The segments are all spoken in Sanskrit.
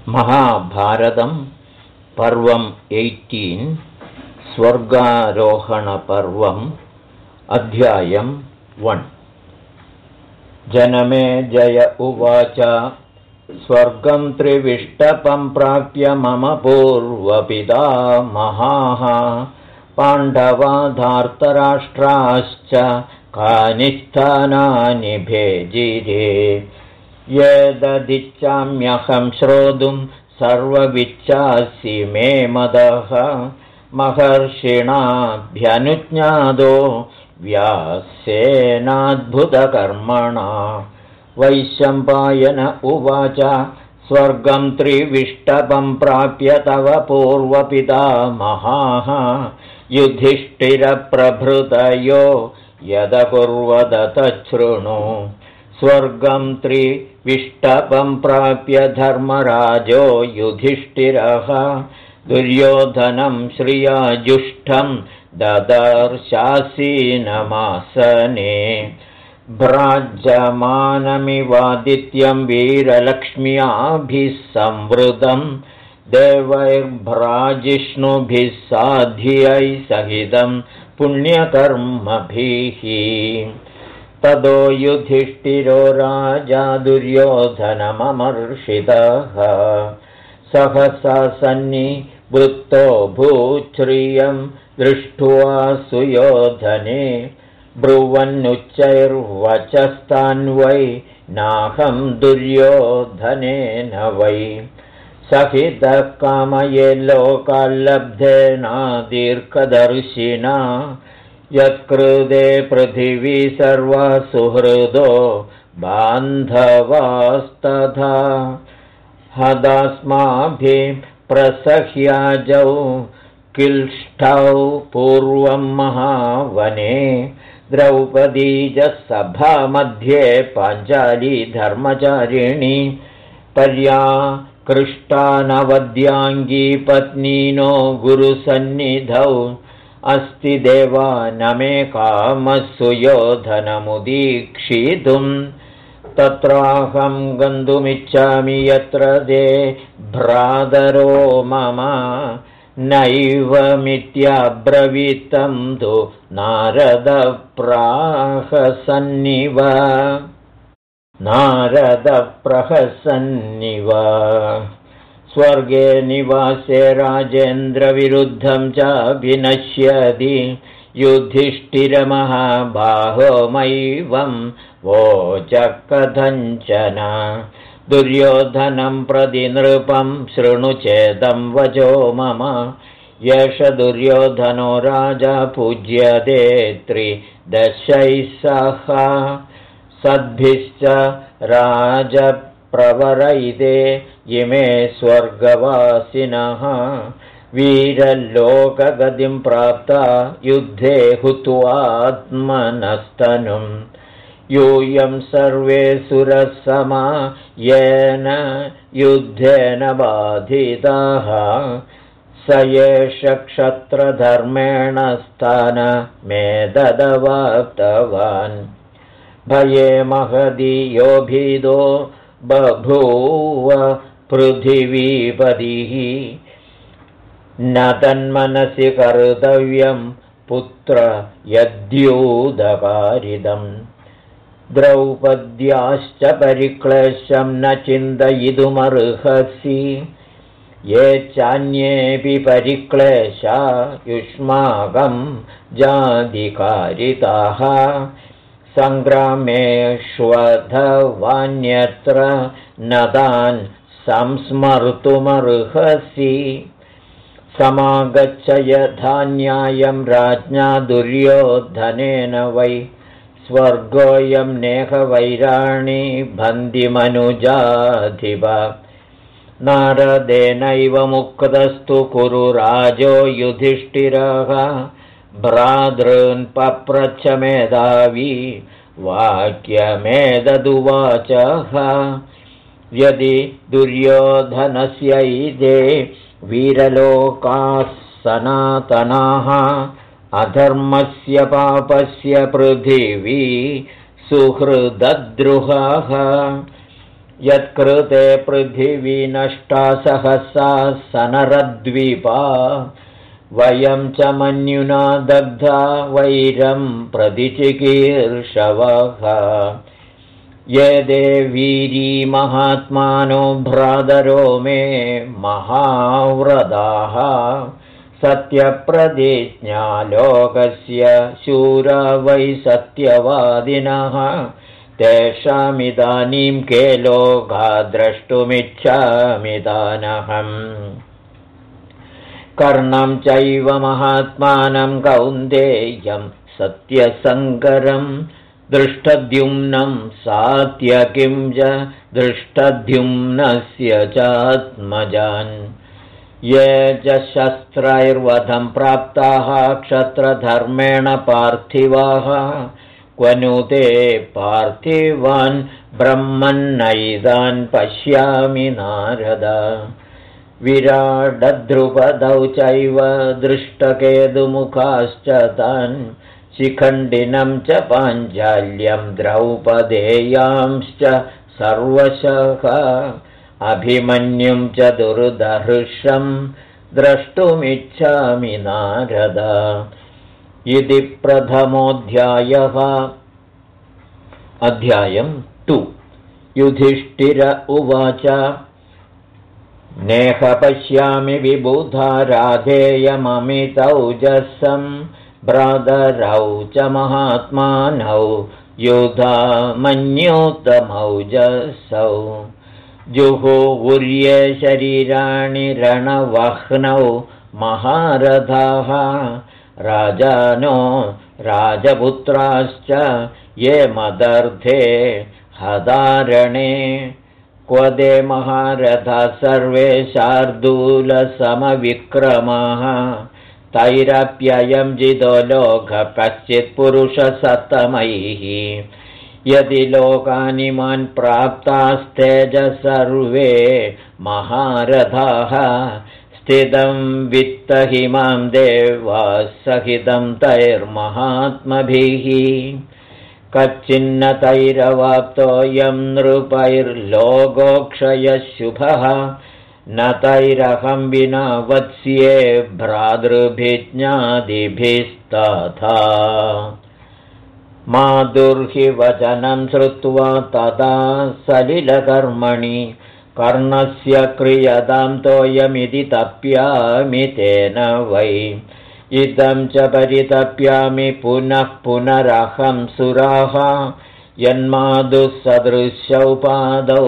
महाभारतं पर्वम् 18 स्वर्गारोहणपर्वम् अध्यायम् 1 जनमेजय उवाच स्वर्गं त्रिविष्टपं प्राप्य मम पूर्वपितामहाः पाण्डवा धार्तराष्ट्राश्च कानि स्थानानि भेजिरे येददिच्छाम्यहं श्रोतुं सर्वविच्छासि मे मदः महर्षिणाभ्यनुज्ञातो व्यासेनाद्भुतकर्मणा वैशम्पायन उवाच स्वर्गं त्रिविष्टपं प्राप्य तव पूर्वपितामहाः युधिष्ठिरप्रभृतयो यदकुर्वत तच्छृणु स्वर्गं त्रिविष्टपं प्राप्य धर्मराजो युधिष्ठिरः दुर्योधनं श्रियाजुष्टं ददर्शासीनमासने भ्राजमानमिवादित्यं वीरलक्ष्म्याभिः संवृतं देवैर्भ्राजिष्णुभिः साध्यैः सहितं पुण्यकर्मभिः ततो युधिष्ठिरो राजा दुर्योधनममर्षितः सहसा सन्निवृत्तो भूच्छ्रियं दृष्ट्वा सुयोधने ब्रुवन्नुच्चैर्वचस्तान्वै नाहं दुर्योधनेन वै सहितः कामये लोकाल्लब्धेना दीर्घदर्शिना यत्कृते पृथिवी सर्वा सुहृदो बान्धवास्तथा हदास्माभिः प्रसह्याजौ किल्ष्ठौ पूर्वं महावने द्रौपदी च सभामध्ये पाञ्चाली धर्मचारिणी पर्याकृष्टानवद्याङ्गी पत्नीनो गुरुसन्निधौ अस्ति देवा न मे कामः सुयोधनमुदीक्षितुं तत्राहं गन्तुमिच्छामि यत्र ते भ्रातरो मम नैवमित्यब्रवीतं तु नारदप्रहसन्निव स्वर्गे निवासे राजेन्द्रविरुद्धं चाभिनश्यति युधिष्ठिरमहाबाहो मैवं वोचः कथञ्चन दुर्योधनं प्रति नृपं शृणु चेदं वचो मम एष दुर्योधनो राजा पूज्यते त्रिदशैः सह सद्भिश्च राजप्रवरैते इमे स्वर्गवासिनः वीरलोकगतिं प्राप्ता युद्धे हुत्वात्मनस्तनुं यूयं सर्वे सुरसमा येन युद्धेन बाधिताः स एष क्षत्रधर्मेण स्थानमेतदवाप्तवान् भये महदी यो भीदो बभूव पृथिवीपतिः न तन्मनसि कर्तव्यं पुत्र यद्यूदकारिदम् द्रौपद्याश्च परिक्लेशं न चिन्तयितुमर्हसि ये चान्येऽपि परिक्लेशा युष्माकं जातिकारिताः सङ्ग्रामेष्वधवान्यत्र न तान् संस्मर्तुमर्हसि समागच्छ यथा न्यायं राज्ञा दुर्योधनेन वै स्वर्गोऽयं नेहवैराणि बन्दिमनुजाधिप नारदेनैव मुक्तस्तु कुरु राजो युधिष्ठिरः भ्रातॄन् पप्रच्छ मेधावी वाक्यमेतदुवाचः यदि दुर्योधनस्यैते वीरलोकाः सनातनाः अधर्मस्य पापस्य पृथिवी सुहृदद्रुहः यत्कृते पृथिवी नष्टा सहसा सनरद्वीपा वयं च मन्युना दग्धा वैरं प्रतिचिकीर्षवः ये देवीरी महात्मानो भ्रातरो मे महाव्रताः सत्यप्रतिज्ञा लोकस्य शूरा वै सत्यवादिनः तेषामिदानीं के लोका द्रष्टुमिच्छामिदानहम् कर्णं चैव महात्मानं कौन्तेयं सत्यसङ्करं दृष्टद्युम्नं सात्यकिं च दृष्टद्युम्नस्य चात्मजान् ये च शस्त्रैर्वधं प्राप्ताः क्षत्रधर्मेण पार्थिवाः क्वनुते पार्थिवान् ब्रह्मन्नैतान् पश्यामि नारद विराडद्रुपदौ चैव दृष्टकेतुमुखाश्च तान् शिखण्डिनं च पाञ्चाल्यं द्रौपदेयांश्च सर्वशः अभिमन्युं च दुर्धर्षं द्रष्टुमिच्छामि नारद इति प्रथमोऽध्यायः। अध्यायं 2। युधिष्ठिर उवाच नेह पश्यामि विबुधा राधेयममितौजसं भ्रातरौ च महात्मानौ युधा मन्योतमौजसौ जुहुर्ये शरीराणि रणवह्नौ महारथाः राजानो राजपुत्राश्च ये मदर्थे हदारणे क्वदे महारथाः सर्वे शार्दूलसमविक्रमाः तैरप्ययं जितो लोकः कश्चित्पुरुषसत्तमैः यदि लोकानि मान् प्राप्तास्तेज सर्वे महारथाः स्थितं वित्तहिमां देवाः सहितं तैर्महात्मभिः कच्चिन्नतैरवाप्तोऽयं नृपैर्लोकोक्षयः शुभः न तैरहं विना वत्स्ये भ्रातृभिज्ञादिभिस्तथा माधुर्हि वचनं श्रुत्वा तदा सलिलकर्मणि कर्णस्य क्रियतां तोयमिति तप्यामि तेन वै इदं च परितप्यामि पुनः पुनरहं सुराः यन्माधुसदृशौ पादौ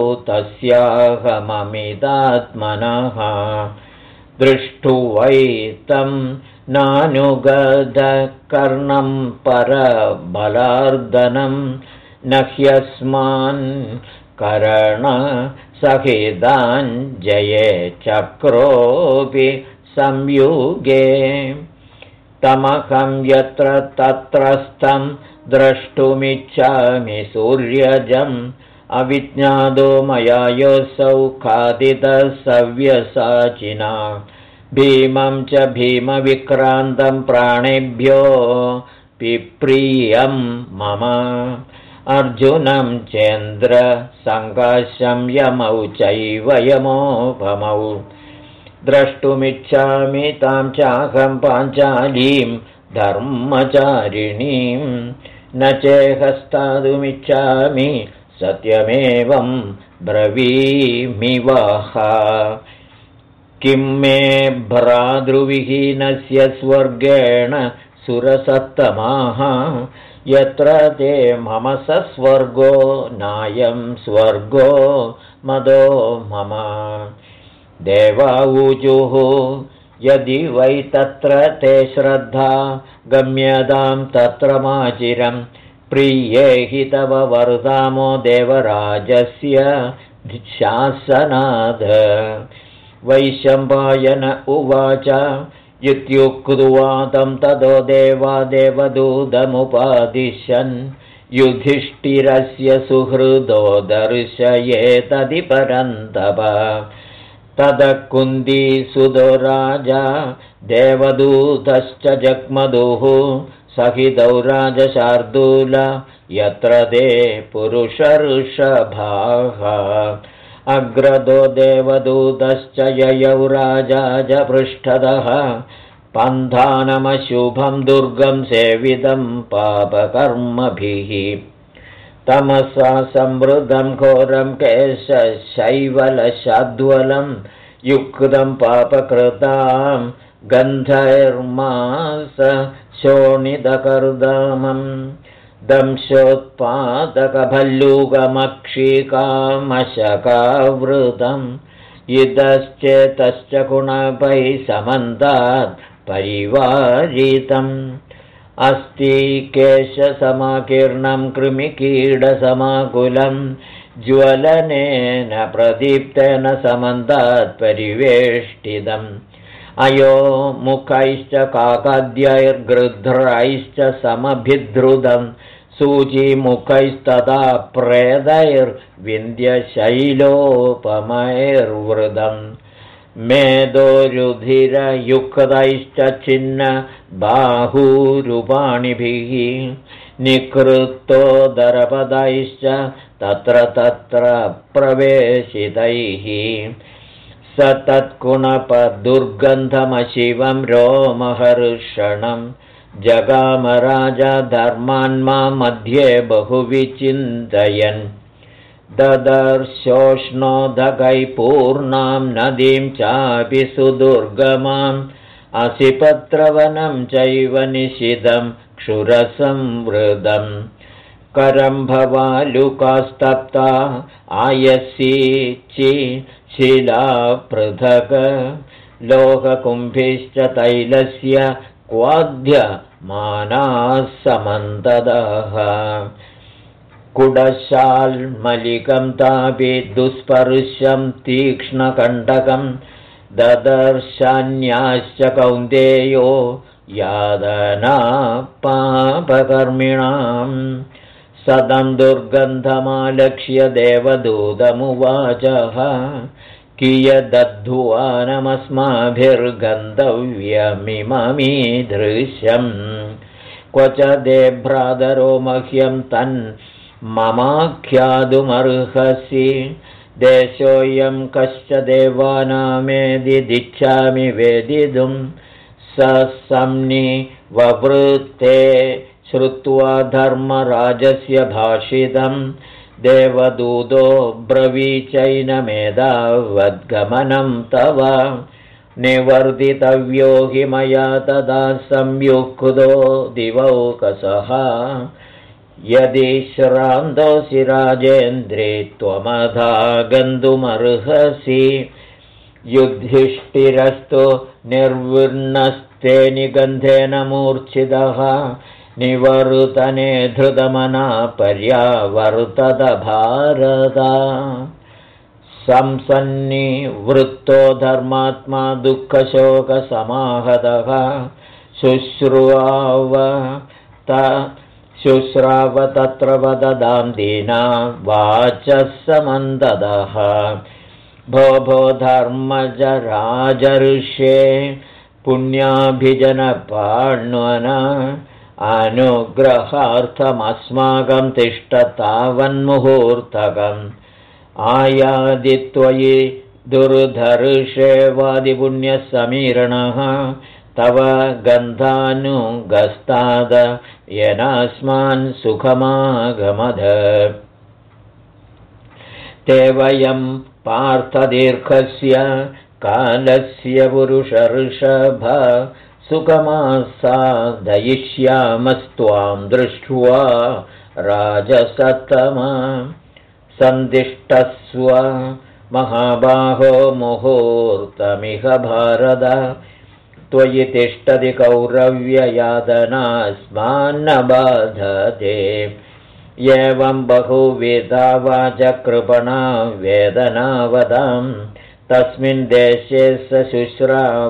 तस्याहममिदात्मनः दृष्टुवैतं नानुगधकर्णं परबलार्दनं न ह्यस्मान् करणसहिताञ्जये चक्रोऽपि संयुगे तमहं यत्र तत्रस्थं द्रष्टुमिच्छामि सूर्यजम् अविज्ञातो मया योऽसौ खादितः सव्यसाचिना भीमं च भीमविक्रान्तं प्राणेभ्यो पिप्रियं मम अर्जुनं चेन्द्रसङ्काशं यमौ चैव यमोपमौ द्रष्टुमिच्छामि तां चाहं पाञ्चालीं धर्मचारिणीं न चेहस्तादुमिच्छामि सत्यमेवं ब्रवीमि वः किं मे भ्रातृविहीनस्य स्वर्गेण सुरसत्तमाः यत्र ते मम सस्वर्गो नायं स्वर्गो मदो मम देवाऊचुः यदि वै तत्र ते श्रद्धा गम्यतां तत्र माचिरं प्रिये हि तव वर्धामो देवराजस्य शासनाद वैशम्पायन उवाच इत्युक्त्वा तं ततो देवदूतमुपादिशन् युधिष्ठिरस्य सुहृदो दर्शयेतदि परन्तप ततः कुन्तीसुतो राजा देवदूतश्च जग्मदुः सहितौ राजशार्दूल यत्र ते पुरुषर्षभाः अग्रदो देवदूतश्च ययौ राजा च पृष्ठतः पन्थानमशुभं दुर्गं सेवितं पापकर्मभिः तमसा संवृतं घोरं केशशैवलशाद्वलं युक्तं पापकृतां गन्धैर्मास शोणितकर्दमं दंशोत्पादकभल्लूकमक्षिकामशकावृतम् इदश्चेतश्च कुणपै समन्तात् परिवारितम् अस्ति केशसमाकीर्णं कृमिकीडसमाकुलं ज्वलनेन प्रदीप्तेन समन्तात् परिवेष्टितम् अयो मुखैश्च काकाद्यैर्गृध्रैश्च समभिद्रुतं सूचीमुखैस्तथा प्रेदैर्विन्द्यशैलोपमैर्वृतम् मेदोरुधिरयुक्तैश्च छिन्न बाहूरुपाणिभिः निकृत्तोदरपदैश्च तत्र तत्र प्रवेशितैः स तत्कुणपदुर्गन्धमशिवं रोमहर्षणं जगामराजा धर्मान्मा मध्ये बहुविचिन्तयन् ददर्शोष्णोदकैपूर्णां नदीं चापि सुदुर्गमाम् असिपत्रवनं चैव निशितं क्षुरसंवृदम् करम्भवालुकास्तप्ता आयसीचि शिला पृथक् लोहकुम्भिश्च तैलस्य क्वाध्यमानाः समन्ततः कुडशाल्मलिकं तापि दुःस्पर्शं तीक्ष्णकण्टकं ददर्शान्याश्च कौन्तेयो यादना पापकर्मिणाम् सदं दुर्गन्धमालक्ष्य देवदूतमुवाचः कियदध्वानमस्माभिर्गन्तव्यमिममीदृश्यम् क्व च दे भ्रातरो मह्यं तन्ममाख्यातुमर्हसि देशोऽयं कश्च देवानामेदिच्छामि वेदितुं स संनिववृत्ते श्रुत्वा धर्मराजस्य भाषितं देवदूतो ब्रवीचैनमेतावद्गमनं तव निवर्तितव्यो हि मया तदा संयुक्तो दिवौकसः यदि श्रान्तोऽसि राजेन्द्रे त्वमधा गन्तुमर्हसि युधिष्ठिरस्तु निर्विण्णस्ते निगन्धेन मूर्च्छितः निवर्तने धृतमना पर्यावर्तत भारत संसन्निवृत्तो धर्मात्मा दुःखशोकसमाहतः शुश्राव तत्र वददां दीना वाचः समन्ततः भो धर्मज राजर्षे पुण्याभिजनपाण्वन अनुग्रहार्थमस्माकं तिष्ठ तावन्मुहूर्तकम् आयादित्वयि दुर्धर्षेवादिपुण्यसमीरणः तव गन्धानुगस्ताद येनास्मान् सुखमागमद ते वयं पार्थदीर्घस्य कालस्य पुरुषर्षभ सुखमासादयिष्यामस्त्वां दृष्ट्वा राजसत्तमा सन्दिष्टस्व महाबाहो मुहूर्तमिह भारत त्वयि तिष्ठति कौरव्ययातनास्मान्न बाधते एवं बहुविधा वाचकृपणा वेदनावदां तस्मिन् देशे स शुश्राव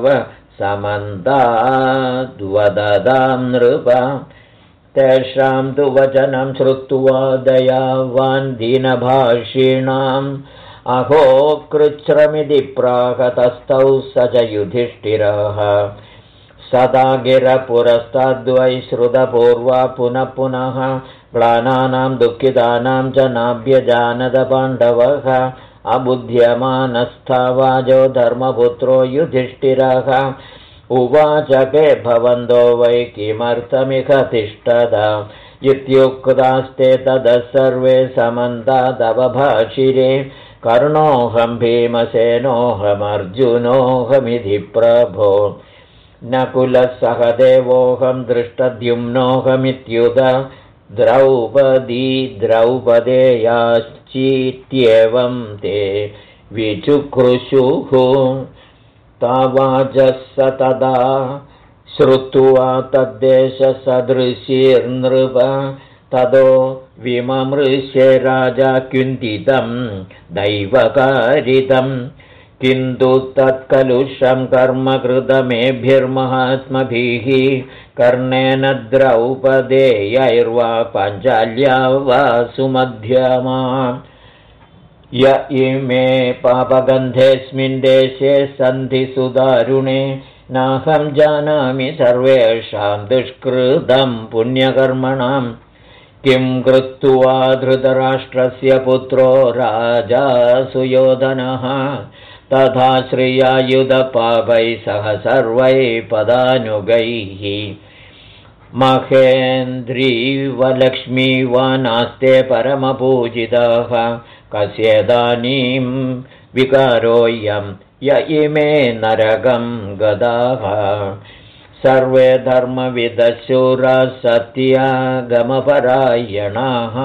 समन्ताद्वददां नृप तेषां तु वचनं श्रुत्वा दयावान् दीनभाषिणाम् अहो कृच्छ्रमिति प्राहतस्थौ स च युधिष्ठिरः सदा गिरपुरस्ताद्वै श्रुतपूर्वा पुनः पुनः ग्लानानां दुःखितानां च नाभ्यजानद पाण्डवः अबुध्यमानस्थवाजो धर्मपुत्रो युधिष्ठिरः उवाच के भवन्तो वै किमर्थमिह तिष्ठद इत्युक्तास्ते ततः सर्वे समन्तादवभाषिरे कर्णोऽहं भीमसेनोऽहमर्जुनोऽहमिति प्रभो नकुलः सहदेवोऽहं दृष्टद्युम्नोऽहमित्युत द्रौपदी द्रौपदेयाश्चित्येवं ते विचुक्रुषुः तावाजः स तदा श्रुत्वा तद्देशसदृशीर्नृप ततो विममृश्य राजा कुन्तितं दैवकारितं किन्तु तत्कलुषं कर्म कृतमेभिर्महात्मभिः कर्णेन द्रौपदेयैर्वा पाञ्चाल्या वा सुमध्यमा य इमे पापगन्धेऽस्मिन् देशे सन्ति सुदारुणे नाहं जानामि सर्वेषां दुष्कृतं पुण्यकर्मणां किं कृत्वा धृतराष्ट्रस्य पुत्रो राजा सुयोधनः तथा श्रियायुधपापैः सह सर्वैः पदानुगैः महेन्द्रीवलक्ष्मी वा नास्ते परमपूजितः कस्येदानीं विकारोऽयं य इमे नरकं गदाः सर्वे धर्मविदशूराः सत्यागमपरायणाः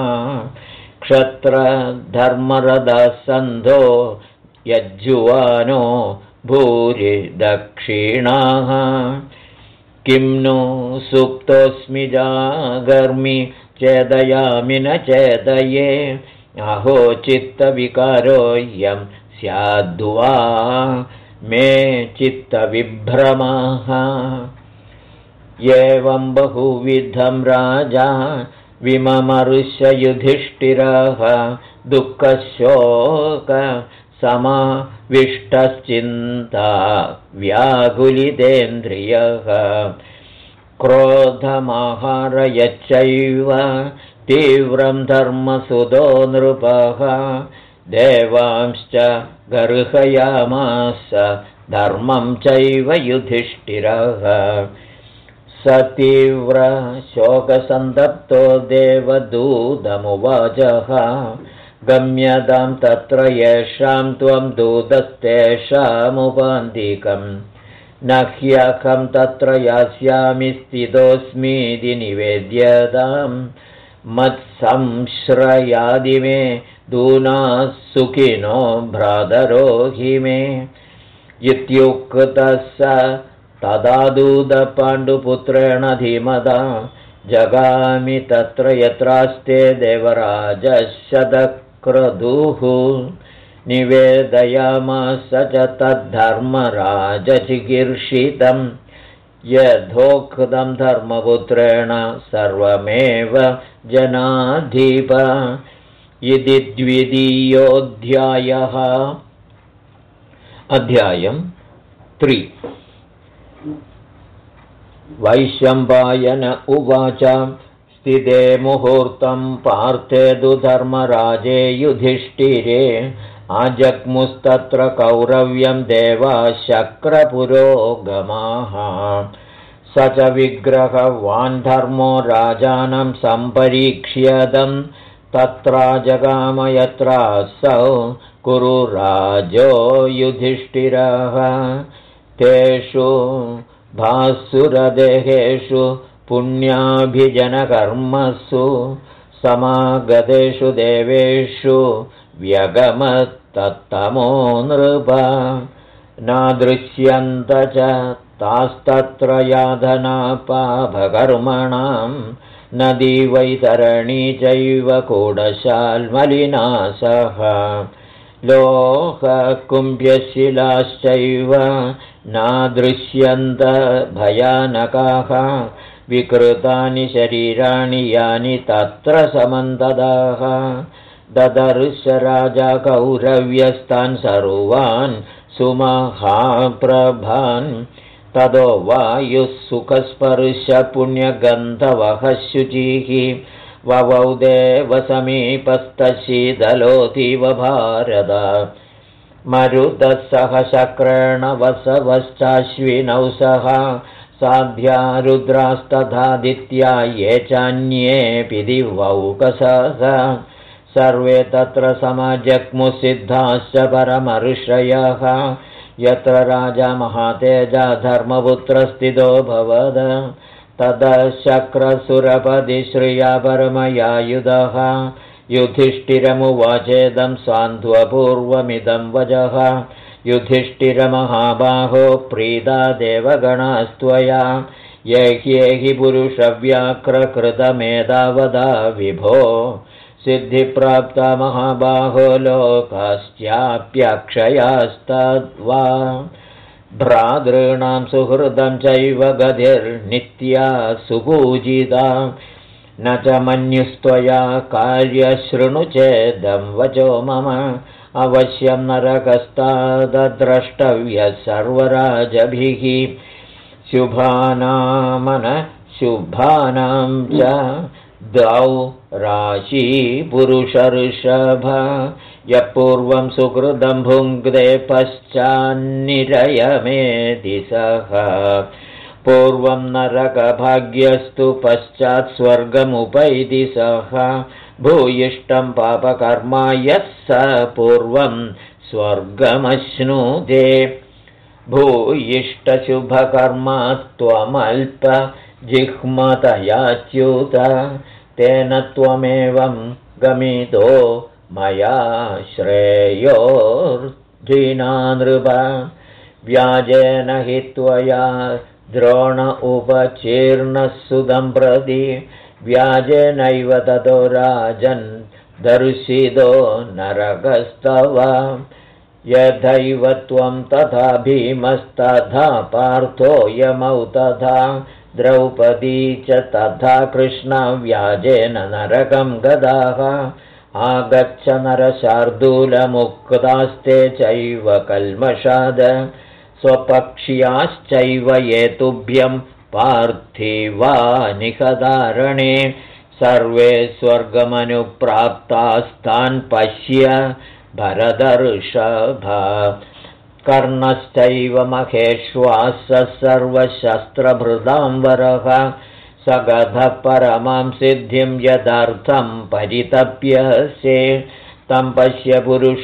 क्षत्रधर्मरथाः सन्धो यज्जुवानो भूरि दक्षिणाः किं नु सुप्तोऽस्मि जागर्मि चेदयामि न चेदये अहो चित्तविकारोऽयं स्याद्वा मे चित्तविभ्रमः एवं बहुविधं राजा विममर्ष्य युधिष्ठिरः दुःखशोकसमाविष्टश्चिन्ता व्याकुलितेन्द्रियः क्रोधमाहारयच्चैव तीव्रं धर्मसुतो नृपः देवांश्च गर्हयामास धर्मं चैव युधिष्ठिरः स तीव्रशोकसन्तप्तो देवदूतमुवाचः गम्यतां तत्र येषां त्वं दूतस्तेषामुपान्तिकं न ह्यहं तत्र यास्यामि स्थितोऽस्मीति निवेद्यताम् मत्संश्रयादिमे दूनाः सुखिनो भ्रातरो हि मे इत्युक्तः स तदा दूतपाण्डुपुत्रेण धीमता जगामि तत्र यत्रास्ते देवराजशतक्रतुः निवेदयामास च तद्धर्मराजचिकीर्षितं यथोक्तं धर्मपुत्रेण सर्वमेव जनाधिप इति द्वितीयोऽध्यायः अध्यायं 3 वैशम्पायन उवाच स्थिते मुहूर्तं पार्थे तु धर्मराजे युधिष्ठिरे आजग्मुस्तत्र कौरव्यं देवाशक्रपुरोगमाः स च विग्रहवान् धर्मो राजानं सम्परीक्ष्यतं तत्रा जगाम यत्रासौ कुरु राजो युधिष्ठिरः तेषु भासुरदेहेषु पुण्याभिजनकर्मसु समागतेषु देवेषु व्यगमत्तत्तमो नृप नादृश्यन्त च तास्तत्र याधनापापकर्मणां नदी वैतरणी चैव कूडशाल्मलिना सह लोहकुम्भ्यशिलाश्चैव नादृश्यन्त भयानकाः विकृतानि शरीराणि यानि तत्र समन्तदाः ददर्श राजा कौरव्यस्तान् सर्वान् सुमहाप्रभान् ततो वायुः सुखस्पर्श पुण्यगन्धवः शुचिः ववौ देवसमीपस्तशीतलोऽतीव भारत मरुतः सह शक्रेण वसवश्चाश्विनौ सह साध्या रुद्रास्तथादित्या ये चान्येऽपि दिवौकसः सर्वे तत्र समजग्मुसिद्धाश्च परमऋषयः यत्र राजा महातेजा धर्मपुत्रस्थितो भवद ततः शक्रसुरपदि श्रिया परमयायुधः युधिष्ठिरमुवाचेदं सान्त्वपूर्वमिदं वचः युधिष्ठिरमहाबाहो प्रीता देवगणास्त्वया येहि पुरुषव्याघ्रकृतमेतावदा विभो सिद्धिप्राप्ता महाबाहो लोकाश्चाप्यक्षयास्तद्वा भ्रातॄणां सुहृदं चैव गतिर्नित्या सुपूजिता न च मन्युस्त्वया कार्यशृणु चेदं वचो मम अवश्यं नरकस्ताद्द्रष्टव्यः सर्वराजभिः शुभानां च द्वौ राशी पुरुषऋषभ यः पूर्वं सुकृतं भुङ्क्ते पश्चान्निरयमेति सः पूर्वं नरकभाग्यस्तु पश्चात् स्वर्गमुपैति सः भूयिष्ठं पापकर्मा यः स पूर्वं स्वर्गमश्नुते भूयिष्ठशुभकर्मा त्वमल्पजिह्मतयाच्युत तेन त्वमेवं गमितो मया श्रेयोर्धिना नृप व्याजेन हि त्वया द्रोण उपचीर्णः सुदं प्रति व्याजेनैव ततो राजन् दर्शितो नरकस्तव यथैव त्वं तथा भीमस्तथा पार्थो यमौ तथा द्रौपदी च तथा कृष्णा व्याजेन नरकं गदाः आगच्छ नरशार्दूलमुक्तास्ते चैव कल्मषाद स्वपक्ष्याश्चैव ये तुभ्यं पार्थिवा निहदारणे सर्वे स्वर्गमनुप्राप्तास्तान् पश्य भरतर्षभ कर्णश्चैव महेश्वासः सर्वशस्त्रभृतांवरः सगधः परमां सिद्धिं यदर्थं परितप्यसे तं पश्य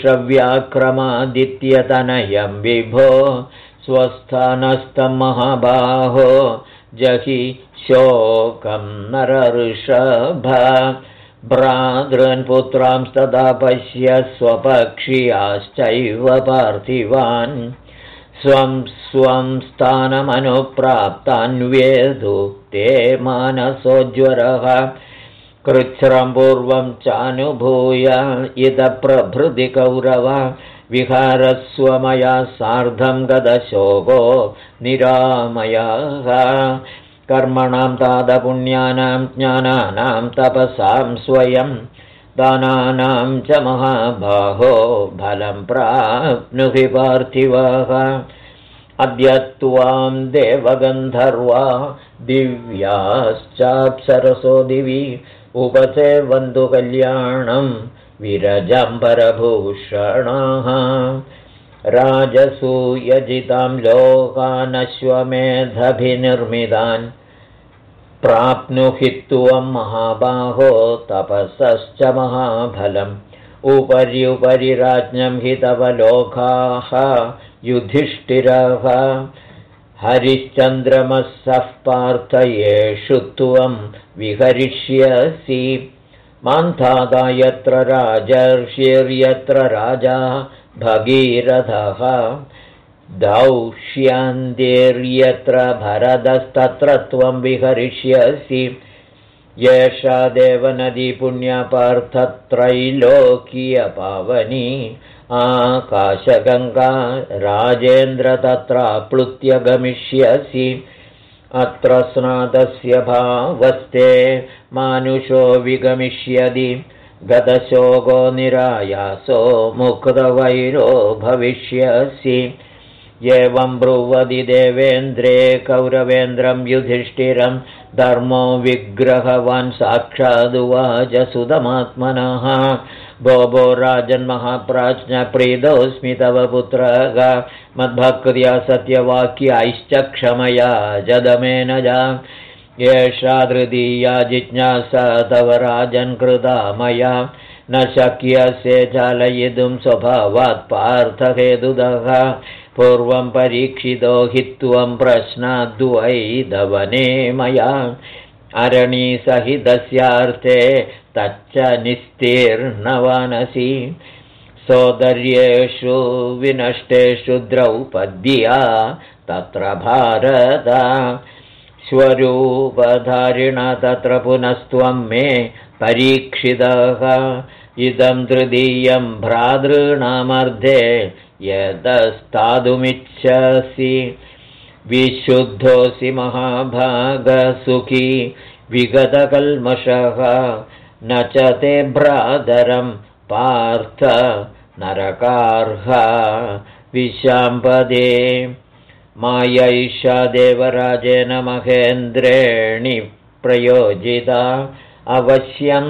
पुरुषव्याक्रमादित्यतनयं विभो स्वस्थानस्थं महाबाहो जहि शोकं नरऋषभ भ्रातॄन् पुत्रांस्तदा पश्य स्वपक्ष्याश्चैव पार्थिवान् स्वं स्थानमनुप्राप्तान्वेदु ते मानसोज्वरः कृच्छ्रं पूर्वं चानुभूय इदं प्रभृति कौरव विहारस्व मया सार्धं गतशोको निरामयः कर्मणां तादपुण्यानां ज्ञानानां तपसां स्वयं दानानां च महाबाहो फलं प्राप्नुहि पार्थिवः अद्य त्वां देवगन्धर्वा दिव्याश्चाप्सरसो दिवि उपसेवन्तु कल्याणं विरजम्बरभूषणाः राजसूयजितां लोकानश्वमेधभिनिर्मितान् प्राप्नुहि त्वं महाबाहो तपसश्च महाफलम् उपरि राज्ञं हि तव लोकाः युधिष्ठिरः हरिश्चन्द्रमसः पार्थयेषु त्वं विहरिष्यसि मान्धाता यत्र राजर्षिर्यत्र राजा भगीरथः दौष्यन्तिर्यत्र भरतस्तत्र त्वं विहरिष्यसि येषा देवनदी पुण्या पार्थत्रैलोक्यपावनी आकाशगङ्गा राजेन्द्र तत्राप्लुत्य गमिष्यसि अत्र स्नातस्य भावस्ते मानुषो विगमिष्यति गतशोको निरायासो मुक्तवैरो भविष्यसि एवं ब्रुवति देवेन्द्रे कौरवेन्द्रं युधिष्ठिरं धर्मो विग्रहवान् साक्षादुवाच सुतमात्मनः भो राजन्महाप्राज्ञप्रीतोऽस्मि तव पुत्रः मद्भक्त्या सत्यवाक्याश्च क्षमया जदमेन जा एषा तृतीया जिज्ञासा तव राजन् कृता मया न शक्यसे चालयितुं स्वभावात् पार्थहेतुतः पूर्वं परीक्षितो हि त्वं प्रश्नाद्वैधवने मया अरणीसहितस्यार्थे तच्च निस्तीर्णवानसि सोदर्येषु विनष्टेषु द्रौपद्या तत्र भारत स्वरूपधारिण तत्र पुनस्त्वं मे परीक्षितः इदं तृतीयं भ्रातॄणामर्धे यतस्तादुमिच्छसि विशुद्धोऽसि महाभागसुखी विगतकल्मषः न च ते भ्रातरं पार्थ नरकार्हा विशाम्पदे मायैषा देवराजेन महेन्द्रेणि प्रयोजिता अवश्यं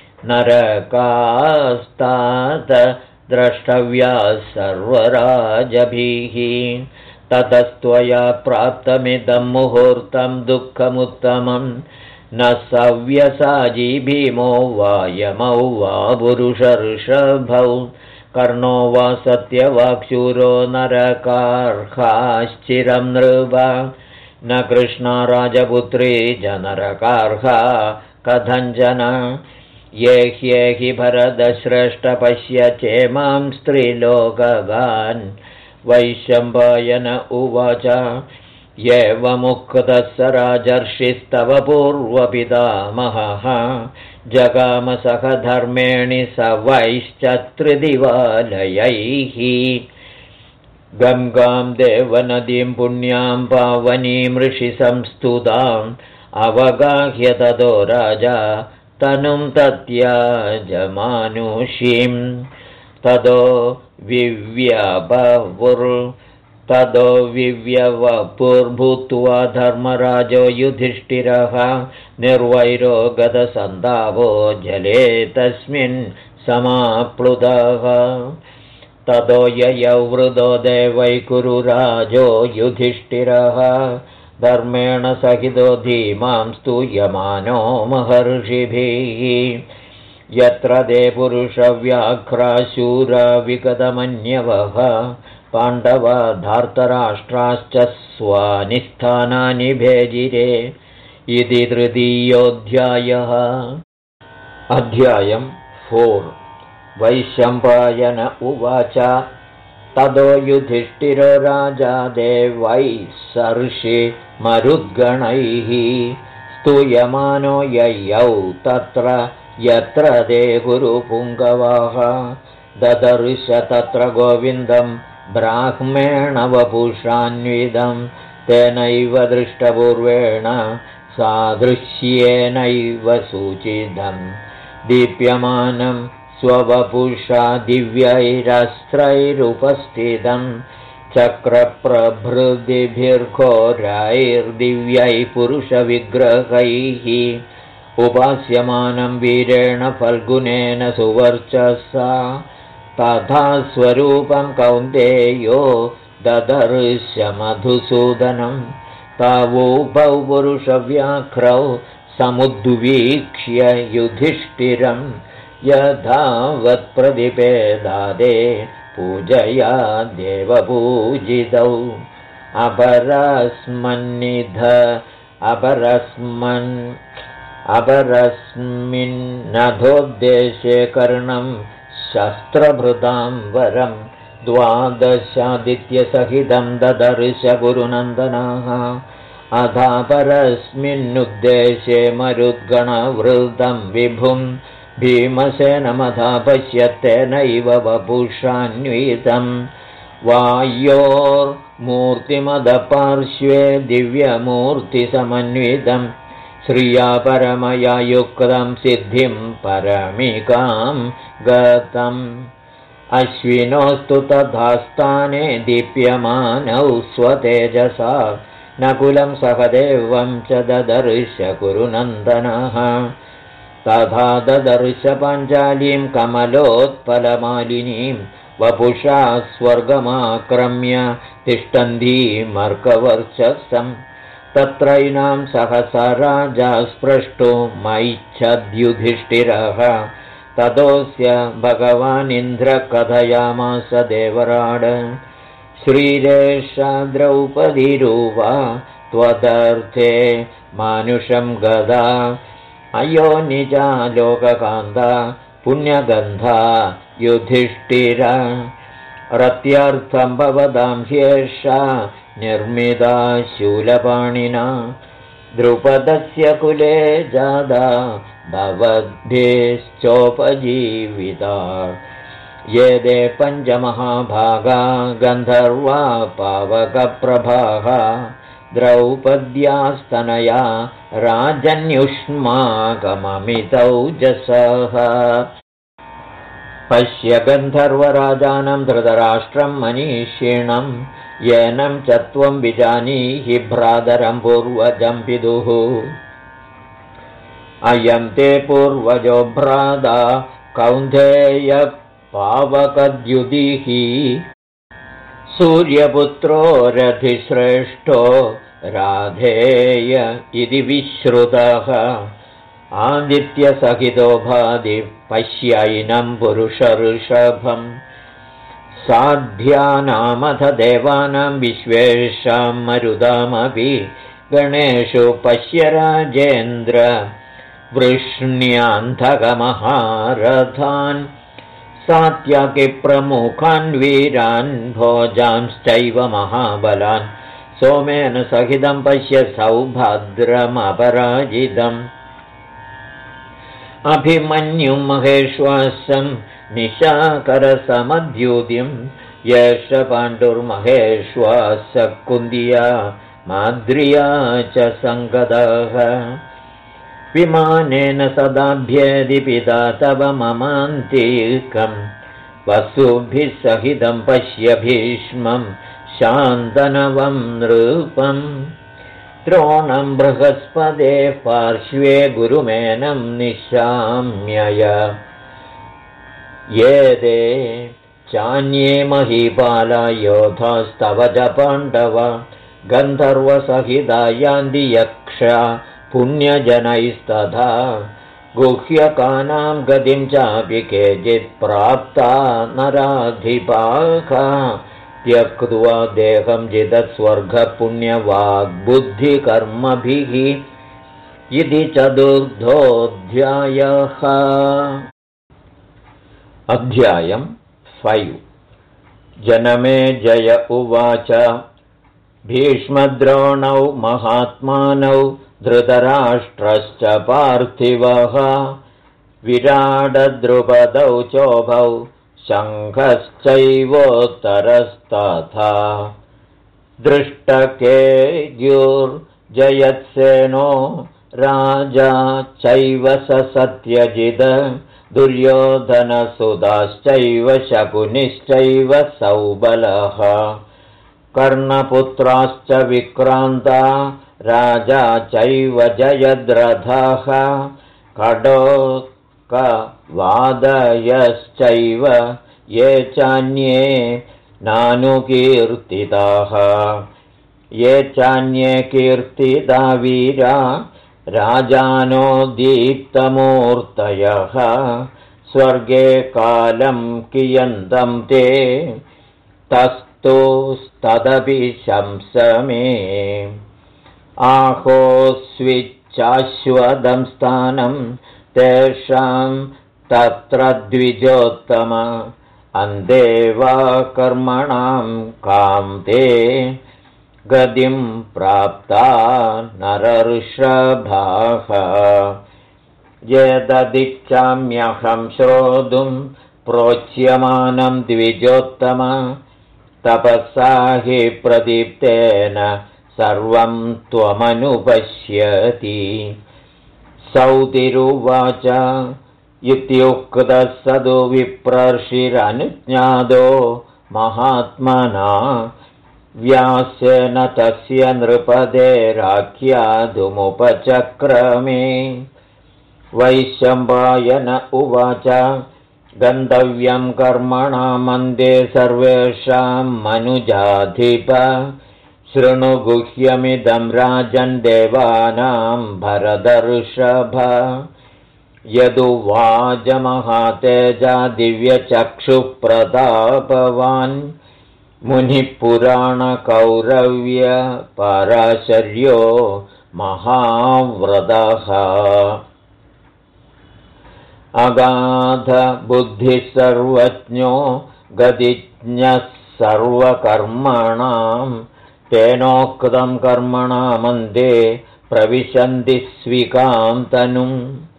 नरकास्तात् द्रष्टव्या सर्वराजभिः ततस्त्वया प्राप्तमिदं मुहूर्तं दुःखमुत्तमं न सव्यसाजी भीमो वा यमौ वा पुरुषर्षभौ कर्णो वा सत्यवाक्शूरो नरकार्हाश्चिरं नृप न कृष्णा राजपुत्री जनरकार्हा कथञ्चन ये ह्येहि भरतश्रेष्ठ पश्य चेमां स्त्रीलोकगान् वैशम्पायन उवाच एवमुक्तः स राजर्षिस्तव पूर्वपितामहः जगामसह धर्मेणि स वैश्च त्रिदिवालयैः गङ्गां देवनदीं पुण्यां पावनीं ऋषिसंस्तुताम् अवगाह्य ततो राजा तनुं तत्याजमानुषीं ततो विव्यवपुर्भूत्वा धर्मराजो युधिष्ठिरः निर्वैरो गतसन्तापो जले तस्मिन् समाप्लुतः ततो ययौ वृतो देवैकुरुराजो युधिष्ठिरः धर्मेण सहितो धीमां स्तूयमानो महर्षिभिः यत्र ते पुरुषव्याघ्राशूरा विगतमन्यवः पाण्डवा धार्तराष्ट्राश्च स्वानिस्थानानि भेजिरे इति तृतीयोऽध्यायः। अध्यायं 4 वैशम्पायन उवाच ततो युधिष्ठिरो राजा देवैः सर्षि मरुद्गणैः स्तूयमानो ययौ तत्र यत्र ते गुरुपुङ्गवाः ददर्श तत्र गोविन्दं ब्राह्मेण वपुषान्वितं तेनैव दृष्टपूर्वेण सादृश्येनैव सूचितं दीप्यमानं स्ववपुषा दिव्यैरस्त्रैरुपस्थितं चक्रप्रभृतिभिर्घोरैर्दिव्यैः पुरुषविग्रहैः उपास्यमानं वीरेण फल्गुनेन सुवर्चसा तथा स्वरूपं कौन्तेयो ददर्श मधुसूदनं तावुभौ पुरुषव्याघ्रौ समुद्वीक्ष्य युधिष्ठिरं यथावत्प्रतिपेदादे पूजया देवपूजितौ अपरस्मिन्नधोद्देशे कर्णं शस्त्रभृतां वरं द्वादशादित्यसहितं ददर्श गुरुनन्दनः अधापरस्मिन्नुद्देशे मरुद्गणवृतं विभुं भीमसेनमधा पश्यत्तेनैव वपुषान्वितं वायोर्मूर्तिमदपार्श्वे दिव्यमूर्तिसमन्वितं श्रिया परमया युक्तं सिद्धिं परमिकां गतं अश्विनोऽस्तु तथा स्थाने दीप्यमानौ स्वतेजसा नकुलं सहदेवं च ददर्श कुरुनन्दनः तथा ददर्श पाञ्चालीं कमलोत्पलमालिनीं वपुषा स्वर्गमाक्रम्य तिष्ठन्तीमर्कवर्चसं तत्रैनां सहसा राजा स्पृष्टुमैच्छद्युधिष्ठिरः ततोऽस्य भगवानिन्द्र कथयामास देवराड श्रीरेषा द्रौपदीरुवा त्वदर्थे मानुषं गदा अयो निजा लोककान्ता पुण्यगन्धा युधिष्ठिर रत्यर्थं भवतां ह्येषा निर्मिता शूलपाणिना द्रुपदस्य कुले जादा भवद्भिश्चोपजीविता ये ते पञ्चमहाभागा गन्धर्वा पावकप्रभाः द्रौपद्यास्तनया राजन्युष्माकममितौजसः पश्य गन्धर्वराजानं धृतराष्ट्रं मनीषिणं येनं च त्वं विजानीहि भ्रातरं पूर्वजं पितुः अयं ते पूर्वजो भ्राता कौन्तेय पावकद्युतिः सूर्यपुत्रो रथिश्रेष्ठो राधेय इति विश्रुतः आदित्यसहितो भाति पश्यैनं पुरुषऋषभम् साध्यानामथ देवानां विश्वेषां मरुदामपि गणेषु पश्य राजेन्द्र वृष्ण्यान्धकमहारथान् सात्याकिप्रमुखान् वीरान् भोजांश्चैव महाबलान् सोमेन सहितं पश्य सौभद्रमपराजितम् अभिमन्युं महेश्वासं निशाकरसमद्युतिं येष पाण्डुर्महेश्वासः कुन्दिया माद्रिया च सङ्गतः विमानेन सदाभ्येदिपिता तव ममान्तिकं वसुभिः सहितं पश्य भीष्मं शान्तनवं नृपम् द्रोणं बृहस्पते पार्श्वे गुरुमेनं निशाम्यय ये ते चान्ये महीपाला योधास्तव च पाण्डव गन्धर्वसहिता यान्ति यक्षा पुण्यजनैस्तथा गुह्यकानां गतिं चापि केचित् प्राप्ता नराधिपाः त्यक्त्वा देहं जितस्वर्गपुण्यवाग्बुद्धिकर्मभिः इति चतुर्थोऽध्यायः। अध्यायं 5 जनमेजय उवाच भीष्मद्रोणौ महात्मानौ धृतराष्ट्रश्च पार्थिवः विराडद्रुपदौ चोभौ शङ्खश्चैवोत्तरस्तथा दृष्टकेर्जयत्सेनो राजा चैव सत्यजित् दुर्योधनसुताश्चैव शकुनिश्चैव सौबलः कर्णपुत्राश्च विक्रान्ता राजा चैव जयद्रथः खड्गवादयश्चैव ये चान्ये नानुकीर्तिताः ये चान्ये कीर्तिता वीरा राजानो दीप्तमूर्तयः स्वर्गे कालं कियन्तं ते तस्तुस्तदपि शंसमे आहोस्विच्चाश्वतं स्थानं तेषां तत्र द्विजोत्तम अन्ते वा कर्मणां कान्ते गतिं प्राप्ता नरऋषभाः यददिच्छाम्यहं श्रोतुं प्रोच्यमानं द्विजोत्तम तपसा हि प्रदीप्तेन सर्वं त्वमनुपश्यति सौतिरुवाच इत्युक्तः स तु विप्रर्षिरनुज्ञातो महात्मना व्यासेन तस्य नृपतेराख्यातुमुपचक्रमे। वैशम्पायन उवाच गन्तव्यं कर्मणा मन्दे सर्वेषां मनुजाधिप शृणु गुह्यमिदं राजन् देवानां भरतर्षभ यदुवाचमहातेजा दिव्यचक्षुप्रतापवान् मुनिपुराणकौरव्यपराशर्यो महाव्रतः अगाधबुद्धिः सर्वज्ञो गतिज्ञः सर्वकर्मणां तेनोक्तं कर्मणा मन्दे प्रविशन्ति स्विकां तनुं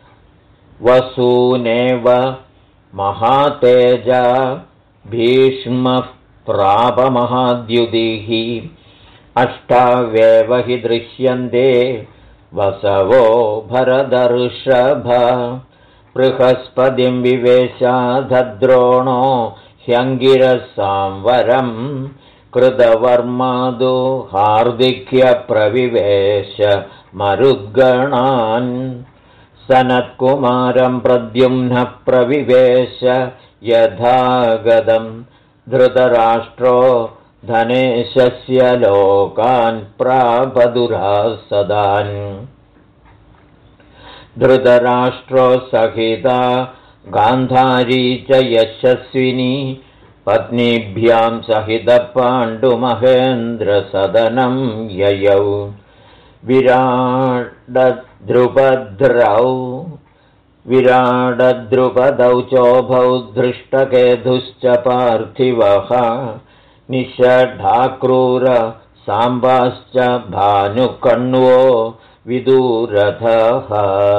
वसूनेव महातेजा भीष्मः प्रापमहाद्युतिः अष्टावेव हि दृश्यन्ते वसवो भरतर्षभ बृहस्पतिं विवेशाधद्रोणो ह्यङ्गिरसांवरम् कृतवर्मादो हार्दिक्यप्रविवेश मरुद्गणान् सनत्कुमारं प्रद्युम्नः प्रविवेश यथागतं धृतराष्ट्रो धनेशस्य लोकान् प्रापदुरासदान् धृतराष्ट्रो सहिता गान्धारी च यशस्विनी पत्नीभ्यां सहितपाण्डुमहेन्द्रसदनं ययौ विराडद्रुपदौ चोभौ धृष्टकेतुश्च पार्थिवः निषाढाक्रूरसाम्बाश्च भानुकण्वो विदूरथः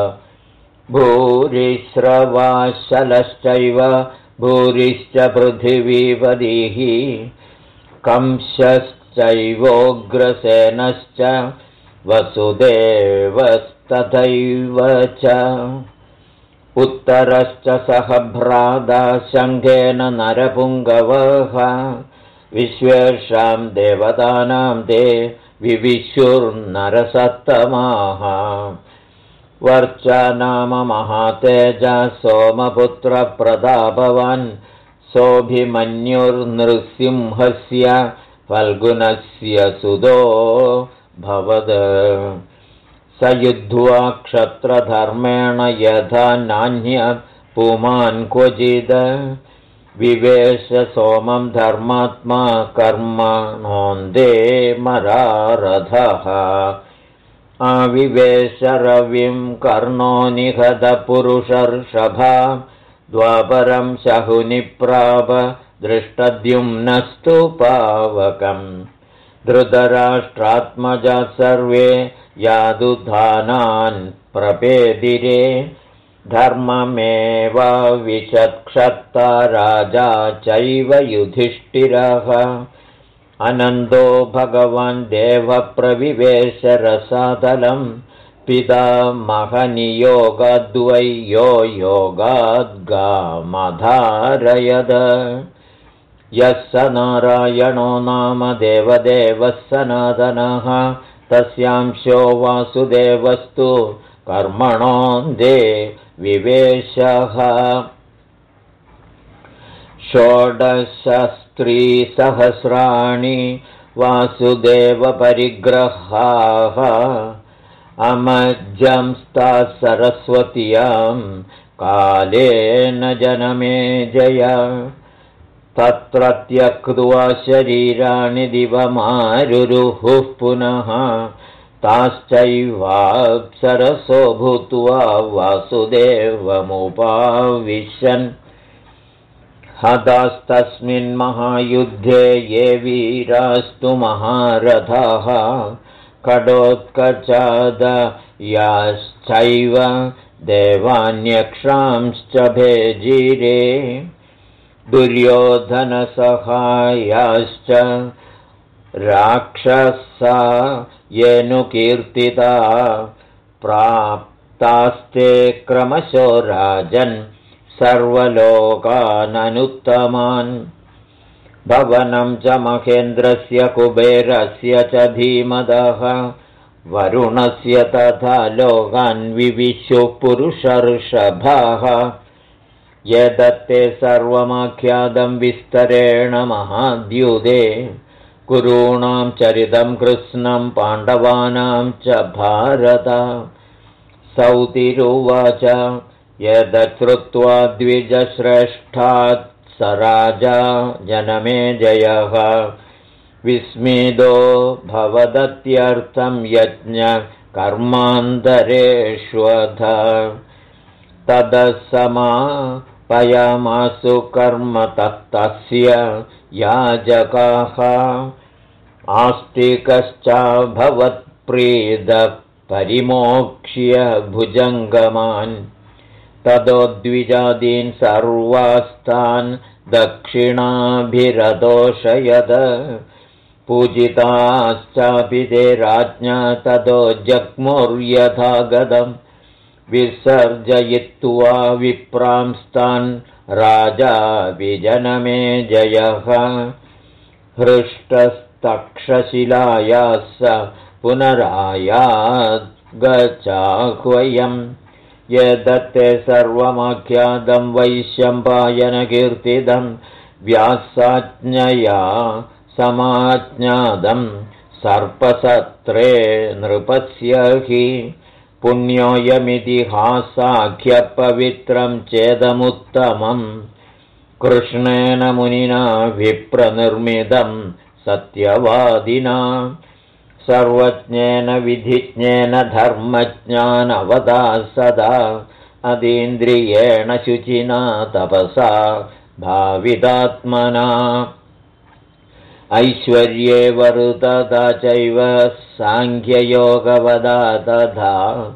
भूरिश्रवाशलश्चैव भूरिश्च पृथिवीपतिः कंसश्चैवोग्रसेनश्च वसुदेवस्तथैव च उत्तरश्च सह भ्राता शङ्खेन नरपुङ्गवः विश्वेषां देवतानां ते विविशुर्नरसत्तमाः वर्चा नाम महातेजा सोमपुत्रप्रतापवान् सोऽभिमन्युर्नृसिंहस्य फल्गुनस्य सुतो भवद स युद्ध्वा क्षत्रधर्मेण यथा नान्य पुमान् क्वचिद विवेश सोमं धर्मात्मा कर्मणोऽन्दे मरारथः आविवेश रविं कर्णो निहतपुरुषर्षभा द्वापरं शहुनिप्राप दृष्टद्युम्नस्तु पावकम् धृतराष्ट्रात्मजा सर्वे यादुधानान् प्रपेदिरे धर्ममेवाविशत्क्षत्ता राजा चैव युधिष्ठिरः अनन्दो भगवान् देवप्रविवेश रसातलं पितामहनियोगाद्वै यो योगाद्गामधारयद यः स नारायणो नाम देवदेवः सनातनः तस्यांशो वासुदेवस्तु कर्मणोऽन्दे विवेशः षोडशस्त्रीसहस्राणि वासुदेवपरिग्रहाः अमज्जंस्ताः सरस्वत्यां कालेन जनमे जय तत्र त्यक्त्वा शरीराणि दिवमारुरुहुः पुनः ताश्चैवाप्सरसो भूत्वा वासुदेवमुपाविशन् हतास्तस्मिन् महायुद्धे ये वीरास्तु महारथाः खडोत्कचादयाश्चैव देवान्यक्षांश्च भेजिरे दुर्योधनसहायाश्च राक्षसा येनुकीर्तिता प्राप्तास्तथा तास्ते क्रमशो राजन् सर्वलोकाननुत्तमान् भवनं च महेन्द्रस्य कुबेरस्य च धीमदः वरुणस्य तथा लोकान् विविशुः पुरुषर्षभाः यदत्ते सर्वमाख्यातं विस्तरेण महाद्युदे कुरूणां चरितं कृत्स्नं पाण्डवानां च भारत सौतिरुवाच यदश्रुत्वा द्विजश्रेष्ठात् स राजा जनमेजयः विस्मितो भवदत्यर्थं यज्ञकर्मान्तरेष्वथ ततः समापयामासु कर्म तस्य याजकाः आस्तिकश्चाभवत्प्रीतः परिमोक्ष्य भुजङ्गमान् ततो द्विजादीन् सर्वास्तान् दक्षिणाभिरतोषयद पूजिताश्चापि ते राज्ञा ततो जग्मुर्यथागतम् विसर्जयित्वा विप्रांस्तान् राजा विजनमेजयः हृष्टस्तक्षशिलायाः स पुनरायाद्गचाह्वयम् यदत्ते सर्वमाख्यातं वैशम्पायनकीर्तितं व्यासाज्ञया समाज्ञातं सर्पसत्रे नृपस्य हि पुण्योऽयमितिहासाख्यपवित्रं चेदमुत्तमम् कृष्णेन मुनिना विप्रनिर्मितं सत्यवादिना सर्वज्ञेन विधिज्ञेन धर्मज्ञानवदा सदा अतीन्द्रियेण शुचिना तपसा भावितात्मना ऐश्वर्ये वरुतदा चैव साङ्ख्ययोगवदा तथा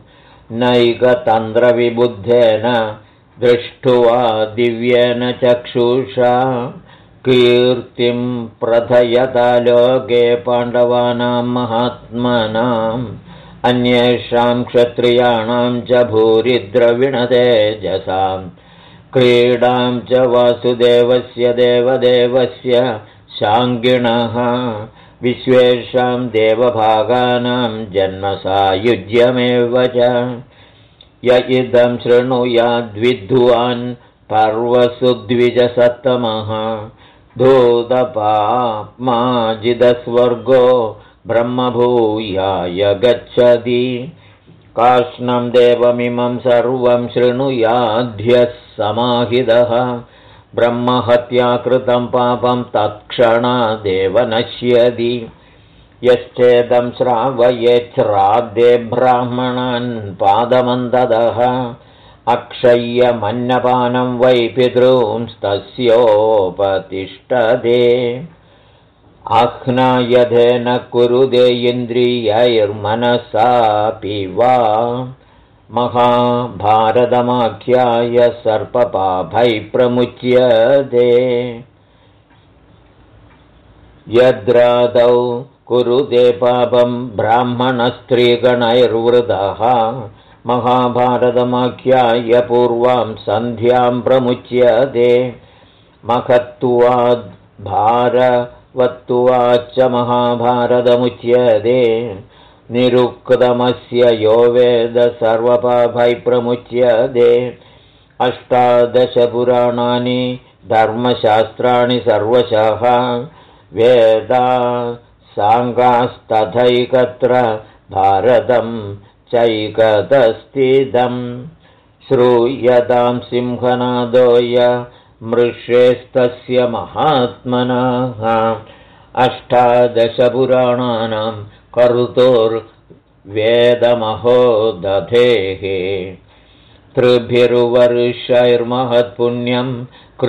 नैकतन्त्रविबुद्धेन दृष्ट्वा दिव्येन चक्षुषा कीर्तिं प्रथयता लोके पाण्डवानां महात्मनाम् अन्येषां क्षत्रियाणां च भूरिद्रविणतेजसां क्रीडां च वासुदेवस्य देवदेवस्य शाङ्गिणः विश्वेषां देवभागानां जन्मसायुज्यमेव च य इदं शृणुयाद्विद्वान् पर्वसु द्विजसत्तमः धूतपाप्माजिदस्वर्गो ब्रह्मभूयाय गच्छति काष्णं देवमिमं सर्वं शृणुयाद्यः समाहितः ब्रह्महत्याकृतं पापं तत्क्षणादेव नश्यति यश्चेदं श्रावयेच्छ्राद्धे ब्राह्मणान् पादमन्तदः अक्षय्यमन्नपानं वै पितॄंस्तस्योपतिष्ठते आह्नायधेन कुरुदे इन्द्रियैर्मनसापि वा महाभारतमाख्याय सर्पपापैः प्रमुच्यते यद्रादौ कुरुते पापं ब्राह्मणस्त्रीगणैर्वृतः महाभारतमाख्याय पूर्वां सन्ध्यां प्रमुच्यते महत्वाद् भारवत्वाच्च महाभारतमुच्यते निरुक्तमस्य यो वेद सर्वपापैः प्रमुच्यते अष्टादशपुराणानि धर्मशास्त्राणि सर्वशः वेदा साङ्गास्तथैकत्र भारतं चैकतस्थितं श्रूयतां सिंहनादोय मृषेस्तस्य महात्मनः अष्टादशपुराणानां कर्तुर्वेदमहो दधेः त्रिभिर्वर्षैर्महत्पुण्यं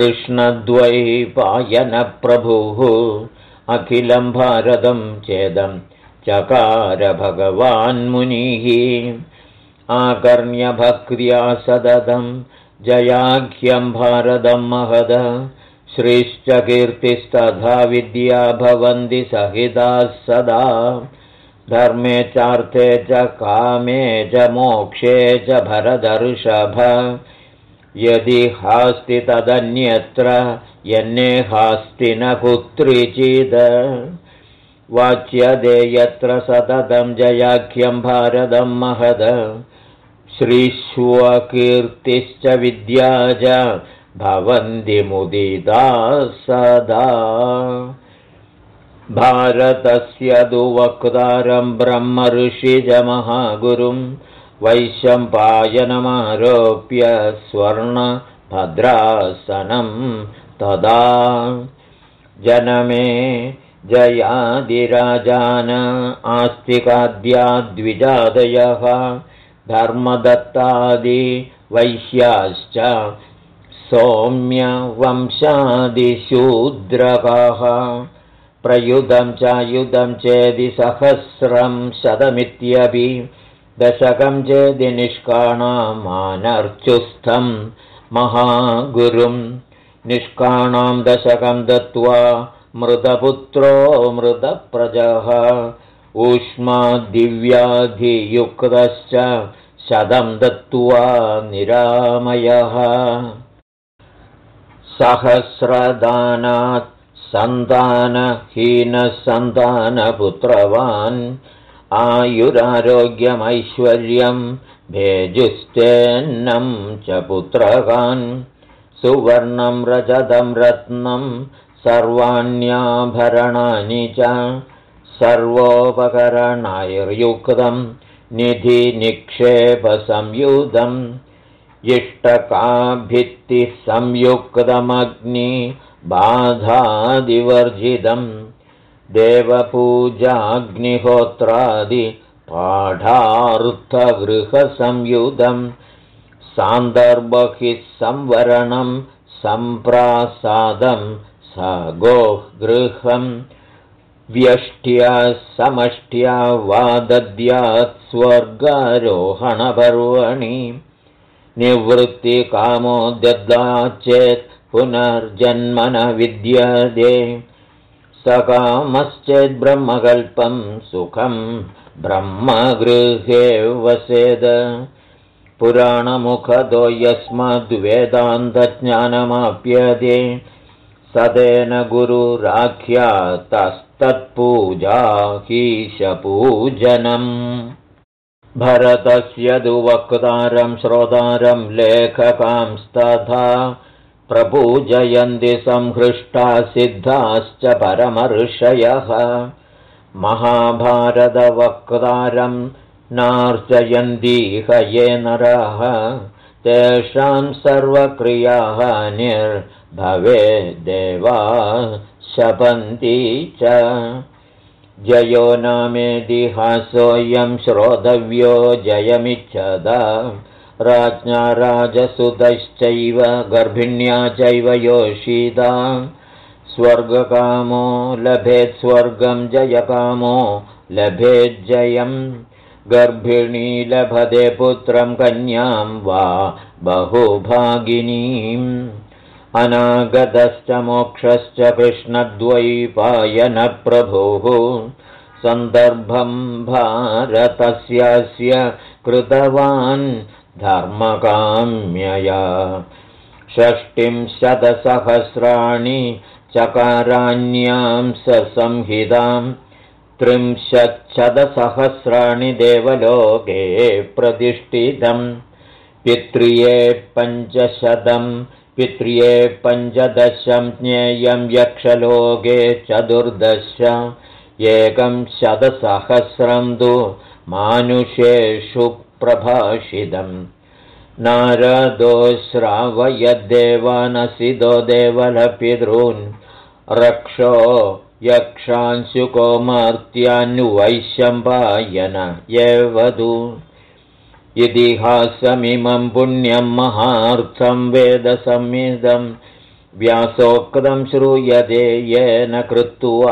कृष्णद्वैपायनप्रभुः अखिलं भारतं चेदं चकार भगवान्मुनिः आकर्ण्यभक्त्या सततं जयाख्यं भारतं महद श्रीश्च कीर्तिस्तथा विद्या भवन्ति सहिताः सदा धर्मे चार्थे च कामे च मोक्षे च भरतर्षभ यदि हास्ति तदन्यत्र यन्नेहास्ति न कुत्रचिद् वाच्यते यत्र सततं जयाख्यं भारतं महद श्रीष्वकीर्तिश्च विद्या च भवन्ति मुदिता सदा भारतस्य तु वक्तारं ब्रह्मऋषिजमहागुरुं वैशम्पायनमारोप्य स्वर्णभद्रासनं तदा जनमे जयादिराजान आस्तिकाद्याद्विजादयः धर्मदत्तादि वैश्याश्च सौम्यवंशादिशूद्रकाः प्रयुधं चायुधं चेदि सहस्रं शतमित्यपि दशकं चेदि निष्काणामानर्चुस्थं महागुरुं निष्काणां दशकं दत्त्वा मृतपुत्रो मृतप्रजः ऊष्मादिव्याधियुक्तश्च शतं दत्त्वा निरामयः सहस्रदानात् सन्तानहीनसन्तानपुत्रवान् आयुरारोग्यमैश्वर्यं भेजुस्तेन्नं च पुत्रकान् सुवर्णं रजतं रत्नं सर्वाण्याभरणानि च सर्वोपकरणैर्युक्तं निधिनिक्षेपसंयुधम् इष्टकाभित्तिसंयुक्तमग्निबाधादिवर्जितं देवपूजाग्निहोत्रादिपाठार्थगृहसंयुधं सान्दर्भिः संवरणं सम्प्रासादं सगोगृहं व्यष्ट्या समष्ट्या वा दद्यात् स्वर्गारोहणपर्वणि निवृत्तिकामो दद्यात् चेत् पुनर्जन्म न विद्यते सकामश्चेत् ब्रह्मकल्पं सुखं ब्रह्मगृहे वसेद पुराणमुखतो यस्माद्वेदान्तज्ञानमाप्यते सदेन गुरुराख्यातस्तत्पूजा हीशपूजनम् भरतस्य तु वक्तारं श्रोतारं लेखकांस्तथा प्रपूजयन्ति संहृष्टा सिद्धाश्च परमर्षयः महाभारतवक्तारं नार्चयन्तीह ये नराः तेषां सर्वक्रियाः निर्भवेद्देवा शपन्ति च जयो नामेतिहासोऽयं श्रोतव्यो जयमिच्छदा राज्ञा राजसुतश्चैव गर्भिण्या चैव योषिता स्वर्गकामो लभेत् स्वर्गं जयकामो लभेज्जयं गर्भिणी लभते पुत्रं कन्यां वा बहुभागिनीम् अनागतश्च मोक्षश्च कृष्णद्वैपायनप्रभुः सन्दर्भं भारतस्यास्य कृतवान् धर्मकाम्यया 60 चकाराण्यां संहितां 30 देवलोके प्रतिष्ठितं पितृये 500 पितृये 15 ज्ञेयं यक्षलोके 14 100 तु मानुषेषु प्रभाषितम् नारदो श्रावयद्देवानसिदो देवलपितॄन् रक्षो यक्षांशुकोमार्त्यान्वैशम्पायन एवदु इतिहासमिमं पुण्यं महार्थं वेदसंहितं व्यासोक्तं श्रूयते येन कृत्वा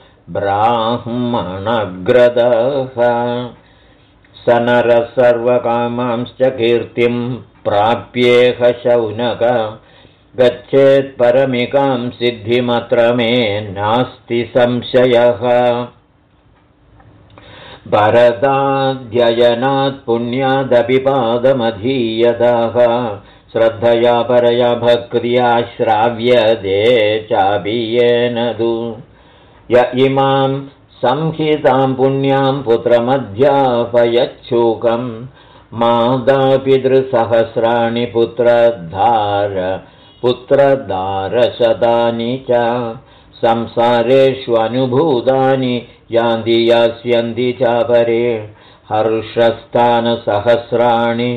ब्राह्मणग्रदः स नरः सर्वकामांश्च कीर्तिं प्राप्येह शौनक गच्छेत् परमिकां सिद्धिमत्र मे नास्ति संशयः भरताध्ययनात् पुण्यादपि पादमधीयताः श्रद्धया परया भक्त्या श्राव्यते चापि येन तु य इमां संहितां पुण्यां पुत्रमध्यापयच्छुकं मातापितृसहस्राणि पुत्रदारशतानि च संसारेष्वनुभूतानि यान्ति यास्यन्ति चापरे हर्षस्थानसहस्राणि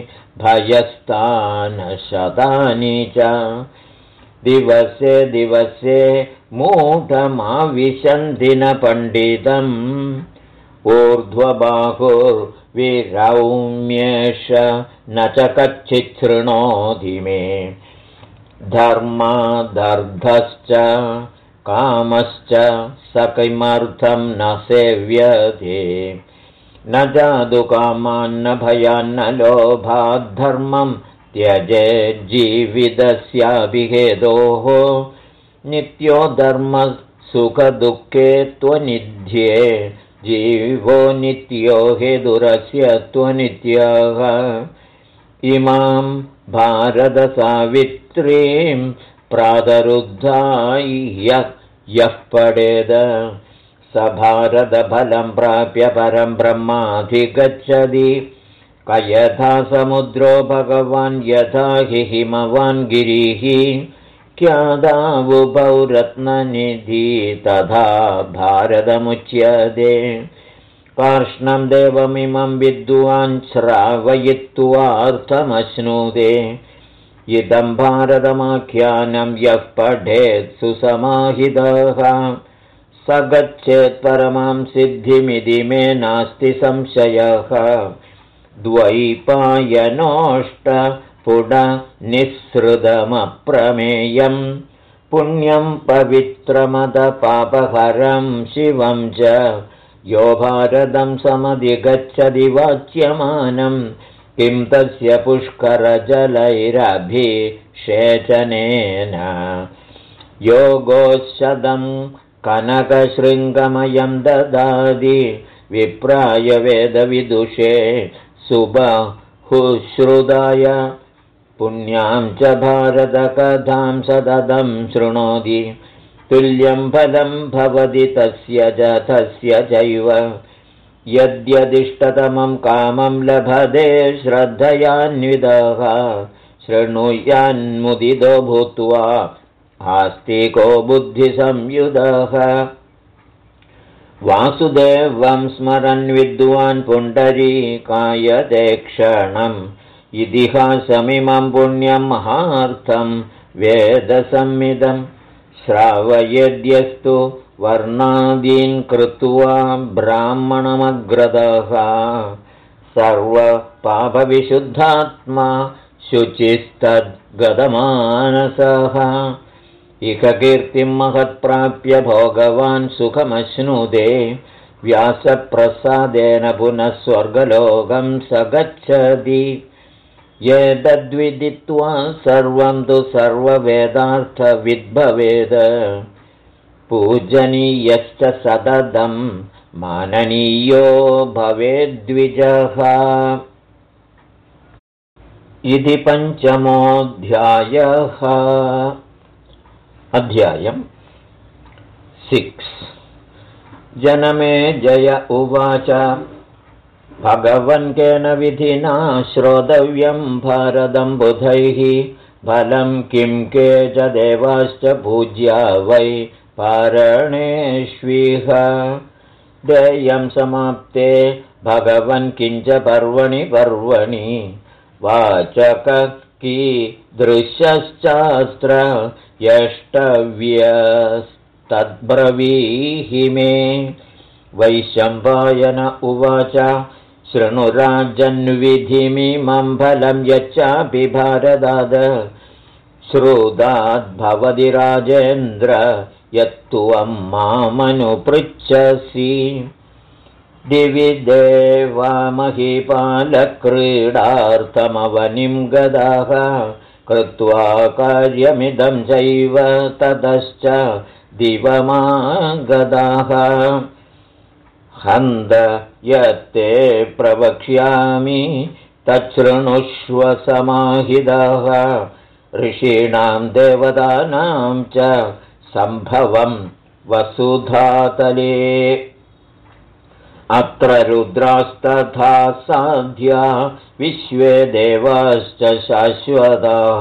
भयस्थानशतानि च दिवसे दिवसे मूढमाविशन्ति न पण्डितम् ऊर्ध्वबाहुर्विरौम्येष न च कच्चित् शृणोति मे धर्मादर्थश्च कामश्च स किमर्थं न सेव्यते न जादुकामान्न भयान्न लोभाद्धर्मं त्यजेज्जीवितस्यापि हेतोः नित्यो धर्मः सुखदुःखे त्वनिध्ये जीवो नित्यो हेतुरस्य त्वनित्यः इमां भारतसावित्रीं प्रातरुद्धाय यः पठेद स भारतफलं प्राप्य परं ब्रह्माधिगच्छति कयथा समुद्रो भगवान् यथा हि हिमवान् गिरिः क्यादावुभौ रत्ननिधि तथा भारतमुच्यते कार्ष्णं देवमिमं विद्वान् श्रावयित्वार्थमश्नुते इदं भारतमाख्यानं यः पठेत् सुसमाहितः स गच्छेत् परमां सिद्धिमिति मे नास्ति संशयः द्वैपायनोष्टपुटनिःसृतमप्रमेयं पुण्यं पवित्रमदपापहरं शिवं च यो भारतं समधिगच्छति वाच्यमानं किं तस्य पुष्करजलैरभिषेचनेन योगोशतं कनकशृङ्गमयं ददाति विप्राय वेदविदुषे सुबहुश्रुताय पुण्यां च भारतकथां सततं शृणोति तुल्यं फलं भवति तस्य च तस्य चैव यद्यदिष्टतमं कामं लभते श्रद्धयान्वितः शृणुयान्मुदितो भूत्वा आस्तिको बुद्धिसंयुतः वासुदेवं स्मरन् विद्वान् पुण्डरीकायते क्षणम् इतिहासमिमं पुण्यं महार्थं वेदसंमिदं श्रावयेद्यस्तु वर्णादीन् कृत्वा ब्राह्मणमग्रतः सर्वपापविशुद्धात्मा शुचिस्तद्गतमानसः इह कीर्तिं महत्प्राप्य भोगवान् सुखमश्नुते व्यासप्रसादेन पुनः स्वर्गलोकं स गच्छति एतद्विदित्वा सर्वं तु सर्ववेदार्थविद्भवेद पूजनीयश्च सततं माननीयो भवेद्विजः इति पञ्चमोऽध्यायः अध्यायम् 6 जनमेजय उवाच भगवन् केन विधिना श्रोतव्यं भारतं बुधैः फलं किं के च देवाश्च पूज्या वै पारणेष्विह देयं समाप्ते भगवन् किञ्च पर्वणि वाचक कीदृशश्चास्त्र यष्टव्यस्तद्ब्रवीहि मे वैशम्पायन उवाच शृणुराजन्विधिमिमं फलं यच्चापि भारताद श्रुताद्भवति राजेन्द्र यत्त्वं मामनुपृच्छसि दिवि देवामहीपालक्रीडार्थमवनिं गदाः कृत्वा कार्यमिदं चैव ततश्च दिवमागदाः हन्द यत्ते प्रवक्ष्यामि तच्छृणुष्व समाहितः ऋषीणां देवतानां च सम्भवं वसुधातले अत्र रुद्रास्तथा साध्या विश्वे देवाश्च शाश्वताः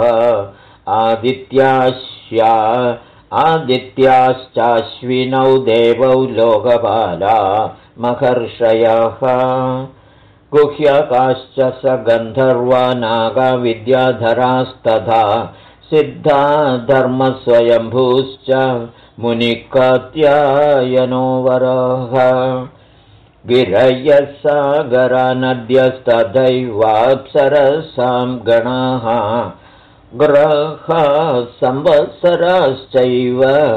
आदित्याश्चाश्विनौ देवौ लोकपाला महर्षयः गुह्यकाश्च स गन्धर्वा नागविद्याधरास्तथा सिद्धा धर्मस्वयंभूश्च मुनिकात्यायनो वरः गिरयः सागरानद्यस्तथैवाप्सरसां गणाः ग्रहाः संवत्सराश्चैव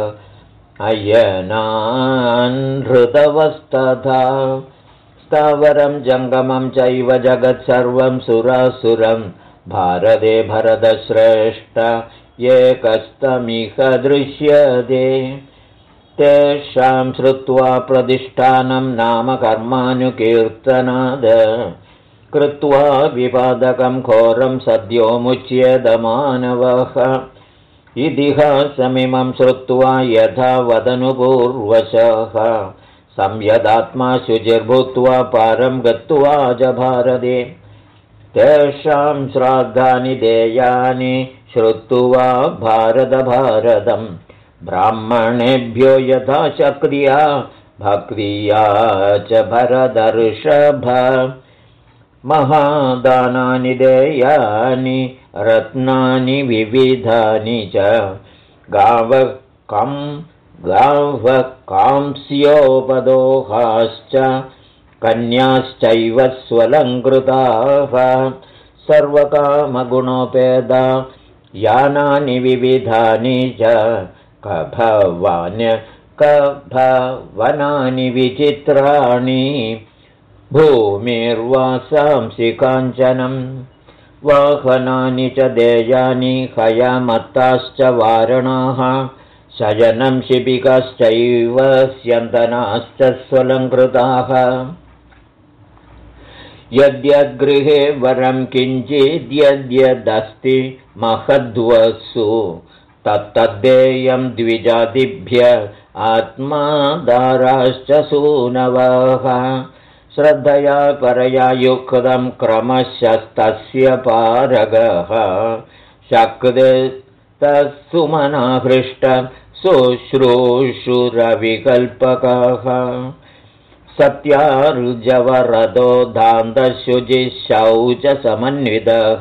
अयनान् ऋतवस्तथा स्थावरं जङ्गमं चैव जगत्सर्वं सुरासुरं भारते भरतश्रेष्ठ एकस्तमिह दृश्यते तेषां श्रुत्वा प्रतिष्ठानं नाम कर्मानुकीर्तनाद कृत्वा विपादकं घोरं सद्यो मुच्येदमानवः इतिहासमिमं श्रुत्वा यथा वदनुपूर्वशः संयदात्मा शुचिर्भूत्वा पारं गत्वा च भारते तेषां श्राद्धानि देयानि श्रुत्वा भारतम् ब्राह्मणेभ्यो यथा शक्रिया भक्रिया च भरतर्षभ महादानानि देयानि रत्नानि विविधानि च गावकांस्योपदोहाश्च कन्याश्चैव स्वलङ्कृताः सर्वकामगुणोपेदा यानानि विविधानि च कभवनानि विचित्राणि भूमिर्वासांसि काञ्चनम् वाहनानि च देयानि हयमत्ताश्च वारणाः शयनं शिबिकाश्चैव स्यन्दनाश्च स्वलङ्कृताः यद्यद्गृहे वरं किञ्चिद्यद्यदस्ति महद्वसु तत्तद्देयं द्विजातिभ्य आत्मादाराश्च सूनवः श्रद्धया परया युक्तं क्रमशस्तस्य पारगः शक्ते तत्सुमना हृष्ट शुश्रूषुरविकल्पकः सत्यार्जवरदो दान्तशुचिशौचसमन्वितः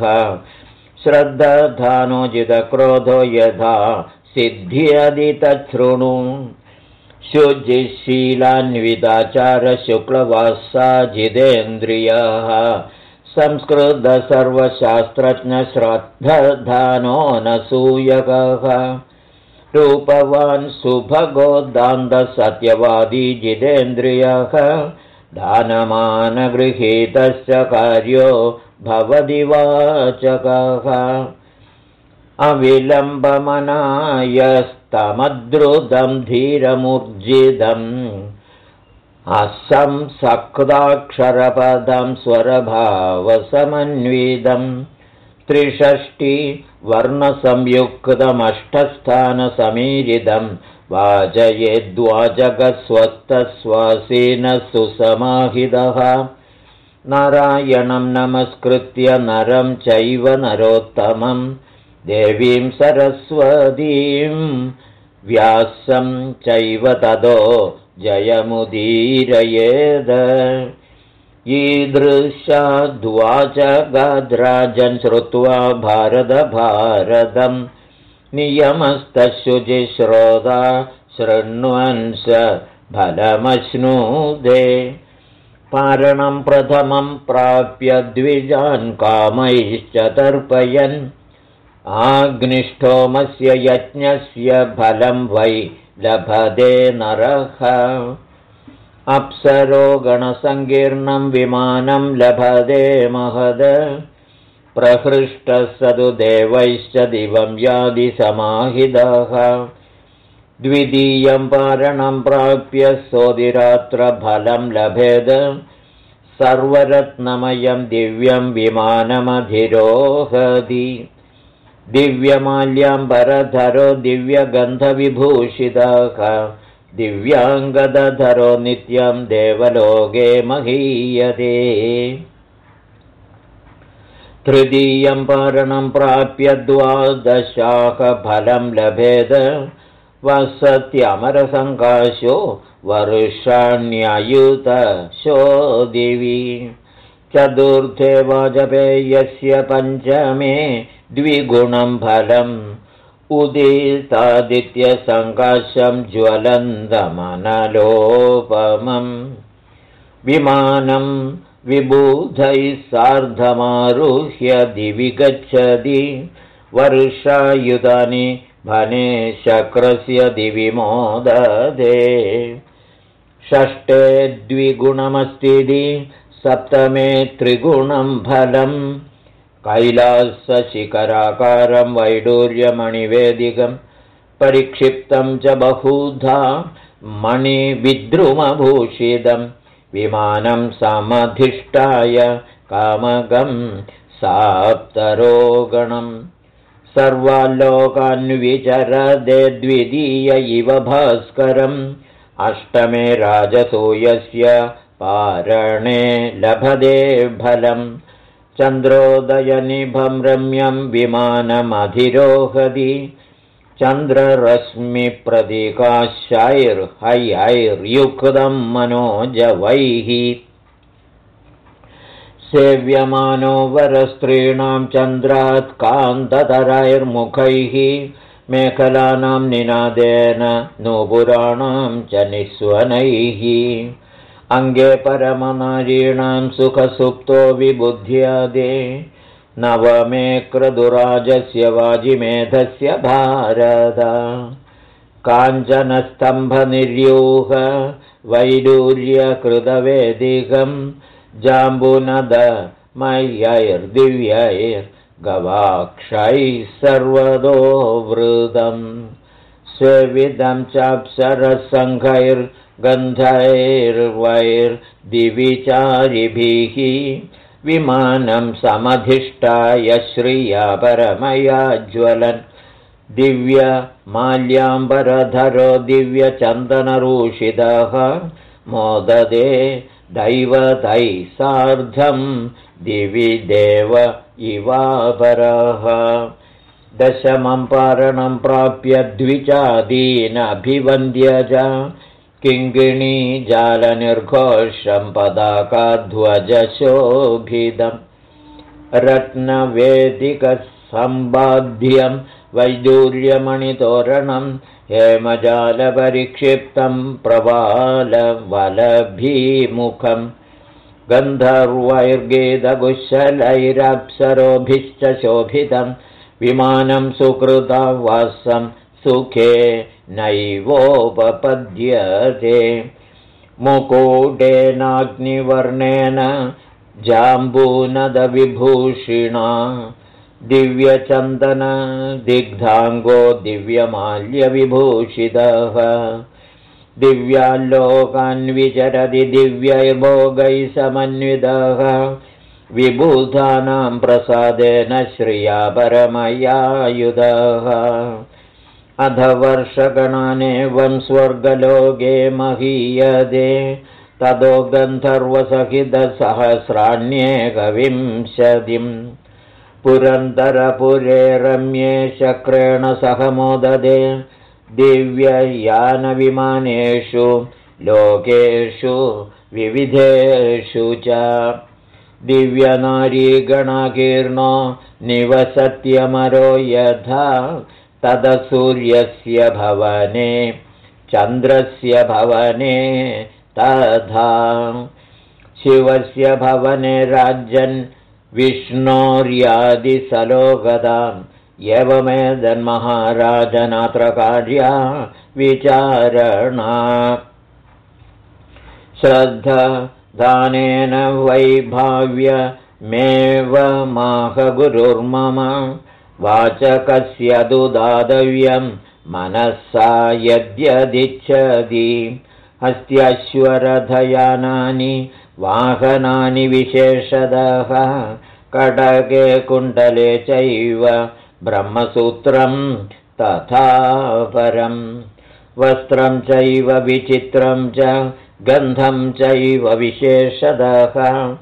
श्रद्धानोजितक्रोधो यथा सिद्ध्यदि तच्छृणु शुचिशीलान्विताचारशुक्लवासा जितेन्द्रियः संस्कृतसर्वशास्त्रज्ञश्रद्धधानो नसूयकः रूपवान् सुभगोदान्तसत्यवादी जितेन्द्रियः दानमानगृहीतश्च कार्यो भवति वाचकः अविलम्बमनायस्तमद्रुतं धीरमूर्जितम् असंसक्ताक्षरपदं स्वरभावसमन्वितम् त्रिषष्टिवर्णसंयुक्तमष्टस्थानसमीरितं वाजयेद्वाजगस्वस्थस्वासीनः सुसमाहितः नारायणं नमस्कृत्य नरं चैव नरोत्तमं देवीं सरस्वतीं व्यासं चैव ततो जयमुदीरयेद ईदृशाद्वाचगाद्राजन् श्रुत्वा भारतं नियमस्तशुचिश्रोता शृण्वन् स फलमश्नुदे पारणं प्रथमं प्राप्य द्विजान् कामैश्च तर्पयन् आग्निष्ठोमस्य यज्ञस्य फलं वै लभते नरः अप्सरो गणसङ्कीर्णं विमानं लभते महद प्रहृष्टः स तु देवैश्च दिवं यादि समाहितः द्वितीयं पारणं प्राप्य सोदिरात्र फलं लभेद सर्वरत्नमयं दिव्यं विमानमधिरोहति दिव्यमाल्याम्बरधरो दिव्यगन्धविभूषितः दिव्याङ्गदधरो नित्यं देवलोके महीयते तृतीयं पारणं प्राप्य द्वादशाकफलं लभेद वसत्यमरसङ्काशो वर्षाण्ययुतशो दिवि चतुर्थे वाजपेयस्य पञ्चमे द्विगुणं फलम् उदितादित्यसङ्काशं ज्वलन्तमनलोपमम् विमानं विबुधैः सार्धमारुह्य दिवि गच्छति वर्षायुधानि भने शक्रस्य दिवि मोदते षष्ठे द्विगुणमस्तीति सप्तमे त्रिगुणं फलम् कैलासशिखराकारं वैडूर्यमणिवेदिकं परिक्षिप्तं च बहुधा मणिविद्रुमभूषितं विमानं समधिष्ठाय कामगं साप्तरोगणं सर्वाल्लोकान्विचरदे द्वितीय इव भास्करम् अष्टमे राजसूयस्य पारणे लभदे फलम् चन्द्रोदयनिभं रम्यं विमानमधिरोहति चन्द्ररश्मिप्रतीकाशैर्हयैर्युक्तं मनोजवैः सेव्यमानो वरस्त्रीणां चन्द्रात् कान्ततरैर्मुखैः मेखलानां निनादेन नूपुराणां च निस्वनैः अङ्गे परमनारीणां सुखसुप्तो विबुध्यदे नवमे क्रतुराजस्य वाजिमेधस्य भारत काञ्चनस्तम्भनिर्यूह वैडूर्यकृतवेदिकं जाम्बुनदमयैर्दिव्यैर्गवाक्षैः सर्वतो वृतम् सेवितं चाप्सरसङ्घैर्गन्धैर्वैर्दिविचारिभिः विमानं समधिष्ठाय श्रिया परमया ज्वलन् दिव्यमाल्याम्बरधरो दिव्यचन्दनरूषितः मोददे दैवतैः सार्धं दिवि देव इवापरः दशमं पारणं प्राप्य द्विजादीनभिवन्द्य च किङ्किणी जालनिर्घोषं पदाकाध्वजशोभितं रत्नवेदिकसम्बाध्यं वैडूर्यमणितोरणं हेमजालपरिक्षिप्तं प्रवालवलभीमुखं गन्धर्वैर्गीतकुशलैरप्सरोभिश्च शोभितं विमानं सुकृतवासं सुखे नैवोपपद्यते मुकुटेनाग्निवर्णेन जाम्बूनदविभूषिणा दिव्यचन्दनदिग्धाङ्गो दिव्यमाल्यविभूषितः दिव्याल्लोकान्विचरति दिव्यैर्भोगैः समन्वितः विबुधानां प्रसादेन श्रिया परमयायुधः अध वर्षगणानेवं स्वर्गलोके महीयते ततो गन्धर्वसहितसहस्राण्येकविंशतिम् पुरन्दरपुरे रम्ये शक्रेण सह मोददे दिव्ययानविमानेषु लोकेषु विविधेषु च दिव्यनारीगणाकीर्णो निवसत्यमरो यथा तदसूर्यस्य भवने चन्द्रस्य भवने तथा शिवस्य भवने राज्यन् विष्णोर्यादिसलोकताम् एवमेतन्महाराजनात्र कार्या विचारणा श्रद्धादानेन वैभाव्यमेवमाह गुरुर्मम वाचकस्य तु दातव्यं मनसा यद्यदिच्छति हस्त्याश्वरथयानानि वाहनानि विशेषतः कडगे कुण्डले चैव ब्रह्मसूत्रं तथा परम् वस्त्रं चैव विचित्रं च गन्धं चैव विशेषतः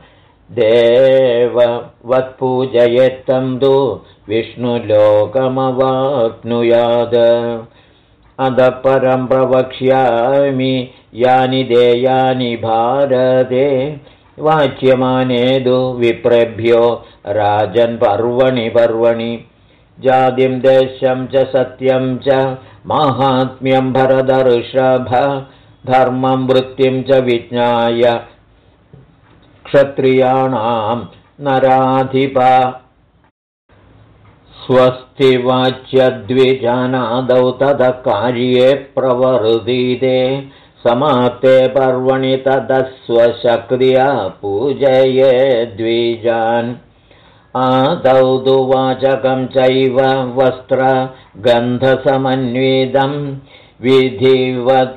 देववत्पूजयेत्तं तु विष्णुलोकमवाप्नुयात् अतः परं प्रवक्ष्यामि यानि देयानि भारते वाच्यमानेदु विप्रेभ्यो राजन् पर्वणि जातिं देशं च सत्यं च माहात्म्यं भरतऋषभ धर्मं वृत्तिं च विज्ञाय क्षत्रियाणां नराधिपा स्वस्ति वाच्यद्विजानादौ ततः कार्ये प्रवर्तिते समाप्ते पर्वणि ततः स्वशक्त्या पूजये द्विजान् आदौ तु वाचकं चैव वस्त्रगन्धसमन्वितं विधिवत्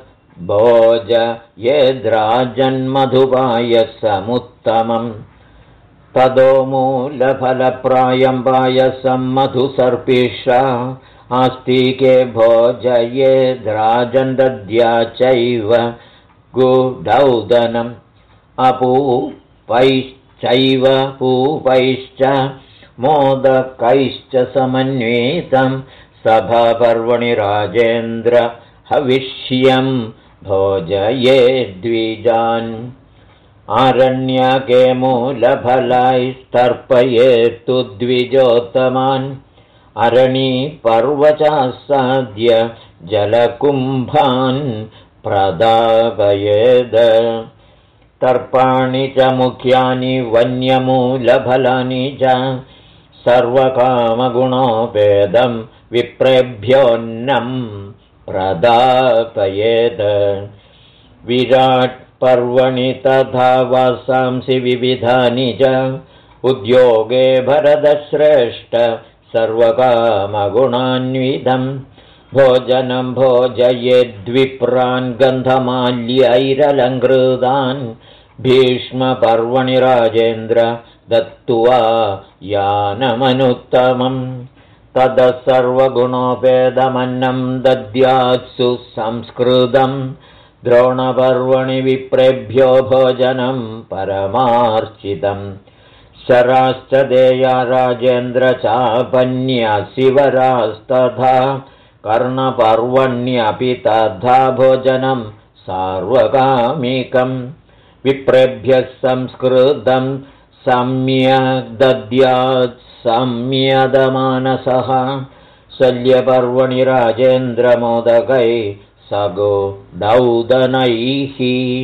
भोजयेद्राजन्मधुपायसमुत्तमम् ततो मूलफलप्रायं पायसं मधुसर्पिषा आस्तिके भोजयेद्राजन् दद्या चैव गुडौदनम् अपूपैश्चैव पूपैश्च मोदकैश्च समन्वितं सभापर्वणि राजेन्द्र हविष्यं भोजयेद्विजान् आरण्यके मूलफलैस्तर्पयेत्तु द्विजोत्तमान् अरणिपर्वचास्साद्य जलकुम्भान् प्रदापयेद तर्पाणि च मुख्यानि वन्यमूलफलानि च सर्वकामगुणोपेदं विप्रेभ्योऽन्नं प्रदापयेद विराट् पर्वणि तथा वासांसि विविधानि च उद्योगे भरतश्रेष्ठ सर्वकामगुणान्वितं भोजनं भोजयेद्विप्रान् गन्धमाल्यैरलङ्कृतान् भीष्मपर्वणि राजेन्द्र दत्त्वा यानमनुत्तमम् ततः सर्वगुणोपेदमन्नं दद्यात्सु संस्कृतम् द्रोणपर्वणि विप्रेभ्यो भोजनं परमार्चितम् शराश्च देया राजेन्द्र चापन्यशिवरास्तथा कर्णपर्वण्यपि तथा भोजनं सार्वकामिकम् विप्रेभ्यः संस्कृतं सम्यग् दद्यात् संयतमानसः शल्यपर्वणि राजेन्द्रमोदकै सगोडौदनैः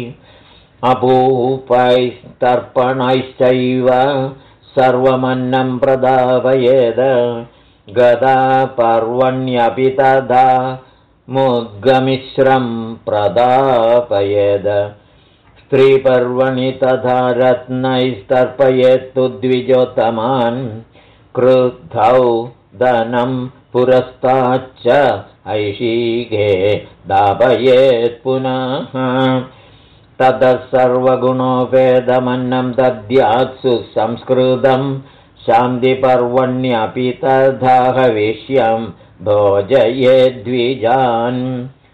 अपूपैस्तर्पणैश्चैव सर्वमन्नं प्रदापयेद गदापर्वण्यपि तथा मुद्गमिश्रं प्रदापयेद स्त्रीपर्वणि तथा रत्नैस्तर्पयेत्तु द्विजोत्तमान् क्रुद्धौ दनं पुरस्ताच्च ऐशिके दापयेत् पुनः ततः सर्वगुणोपेदमन्नं दद्यात्सु संस्कृतं शान्तिपर्वण्यपि तथा हविष्यं भोजयेद्विजान्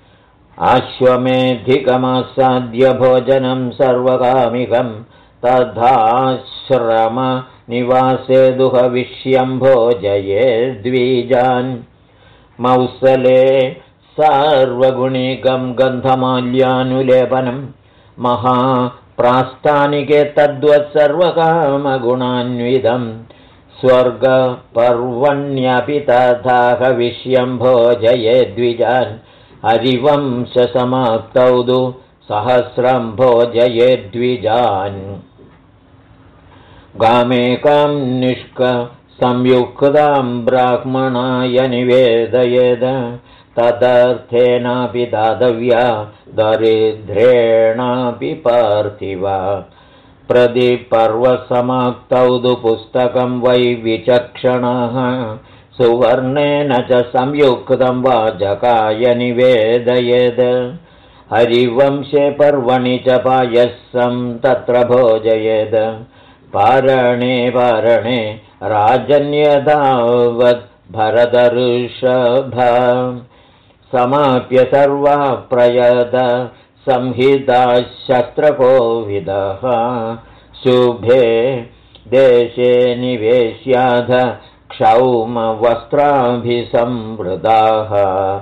अश्वमेधिकमासाद्य भोजनं सर्वकामिकं तथाश्रमनिवासे दुहविष्यं भोजयेद्विजान् मौसले सार्वगुणिकं गन्धमाल्यानुलेपनं महाप्रास्तानिके तद्वत् सर्वकामगुणान्वितं स्वर्गपर्वण्यपि तथा हविष्यं भोजयेद्विजान् हरिवंशसमाप्तौ तु सहस्रं भोजयेद्विजान् गामेकां निष्कसंयुक्तां ब्राह्मणाय निवेदयेद तदर्थेनापि दातव्या दरिद्रेणापि पार्थिवा प्रतिपर्वसमाप्तौ तु पुस्तकं वै विचक्षणः सुवर्णेन च संयुक्तं वाचकाय निवेदयेत् हरिवंशे पर्वणि च पायसं तत्र भोजयेत् पारणे राजन्यदावद् भरतऋषभ समाप्य सर्वा प्रयत संहिताः शस्त्रकोविदः शुभे देशे निवेश्याध क्षौमवस्त्राभिसंवृताः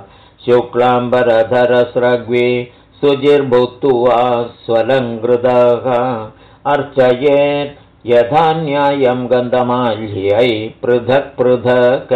शुक्लाम्बरधरस्रग्वी सुजिर्भूत्वा स्वलङ्कृतः अर्चयेत् यथा न्यायं गन्धमाल्यै पृथक् पृथक्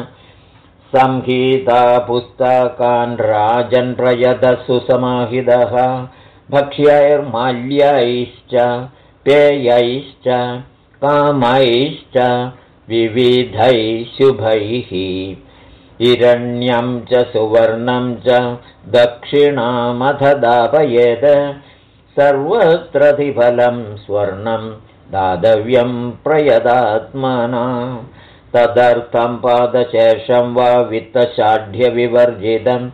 संहिता पुस्तकान् राजन् प्रयतः सुसमाहितः भक्ष्यैर्माल्यैश्च पेयैश्च कामैश्च विविधैः शुभैः हिरण्यं च सुवर्णं च दक्षिणामथ दापयेत् सर्वत्रधिफलं स्वर्णं दातव्यं प्रयदात्मना तदर्थं पादशेषं वा वित्तषाढ्यविवर्जितं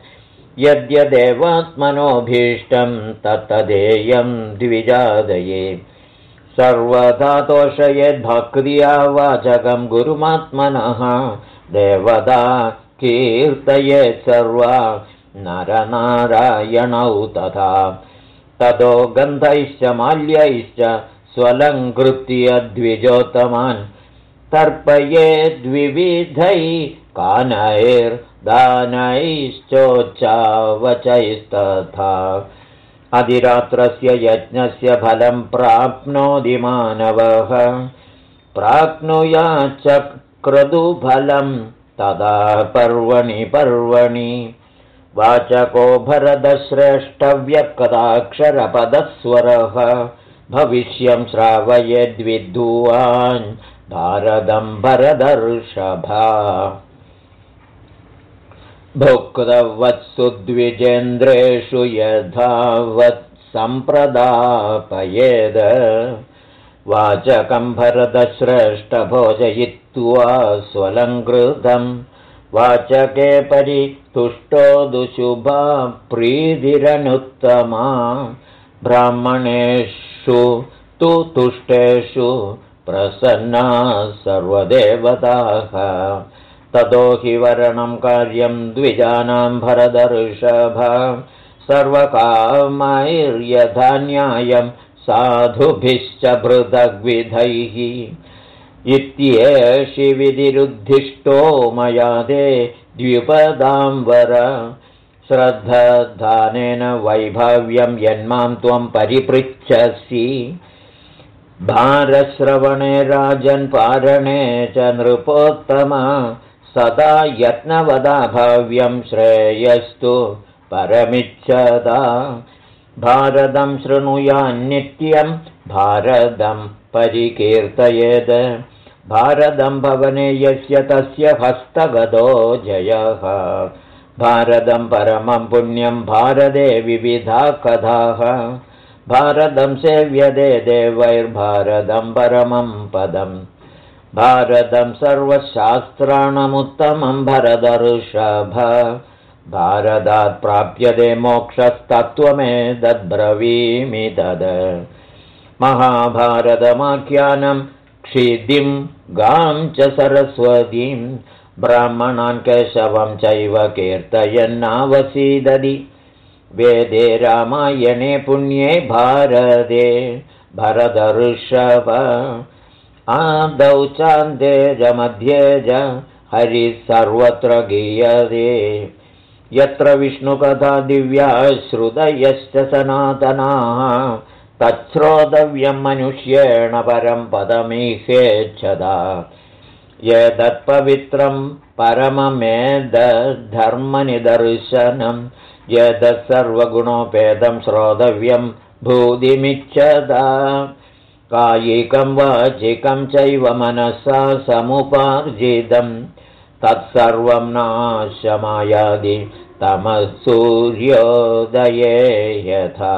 यद्यदेवात्मनोभीष्टं तत्तदेयं द्विजादये सर्वदा तोषयेद्भक्त्या वाचकं गुरुमात्मनः देवता कीर्तयेत् सर्वा नरनारायणौ तथा ततो गन्धैश्च माल्यैश्च स्वलङ्कृत्य द्विजोत्तमान् तर्पयेद्विविधैः कानैर्दानैश्चोच्चावचैस्तथा अधिरात्रस्य यज्ञस्य फलं प्राप्नोति मानवः प्राप्नुयाच्च क्रतुफलं तदा पर्वणि वाचको भरतश्रेष्ठव्यक्ताक्षरपदस्वरः भविष्यं श्रावयेद्विद्वान् भारतं भरतर्षभा भुक्तवत्सु द्विजेन्द्रेषु यथावत् सम्प्रदापयेद वाचकं भरतश्रेष्ठभोजयित्वा स्वलङ्कृतं वाचके परितुष्टोदुशुभा प्रीतिरनुत्तमा ब्राह्मणेषु तु तुष्टेषु प्रसन्ना सर्वदेवताः ततो हि वरणं कार्यं द्विजानां भरतर्षभ सर्वकामैर्यथा न्यायं साधुभिश्च पृथग्विधैः इत्येषि विधिरुद्धिष्टो मया ते द्विपदाम्बर श्रद्धानेन वैभव्यं यन्मां त्वं परिपृच्छसि भारश्रवणे राजन् पारणे च नृपोत्तमा सदा यत्नवदा भाव्यं श्रेयस्तु परमिच्छदा भारतं शृणुयान्नित्यं भारतं परिकीर्तयेत् भारतं भवने यस्य तस्य हस्तगतो जयः भारतं परमं पुण्यं भारते विविधा कथाः भारतं सेव्यते देवैर्भारतं परमं पदम् भारतं सर्वशास्त्राणामुत्तमं भरतर्षभ भारतात् प्राप्यते मोक्षस्तत्त्वमेतद्ब्रवीमि तद् महाभारतमाख्यानं क्षितिं गां च सरस्वतीं ब्राह्मणान् केशवं चैव कीर्तयन्नावसीदति वेदे रामायणे पुण्ये भारते भरतर्षभ आदौ चान्ते च मध्ये च हरिः सर्वत्र गीयते यत्र विष्णुकथा दिव्या श्रुतयश्च सनातनाः तच्छ्रोतव्यं मनुष्येण परं पदमीहेच्छदा यदत्पवित्रं परममेतद्धर्मनिदर्शनं यदत्सर्वगुणोपेदं श्रोतव्यं भूतिमिच्छदा कायिकं वाचिकं चैव मनसा समुपार्जितं तत्सर्वं नाशमायादि तमः सूर्योदये यथा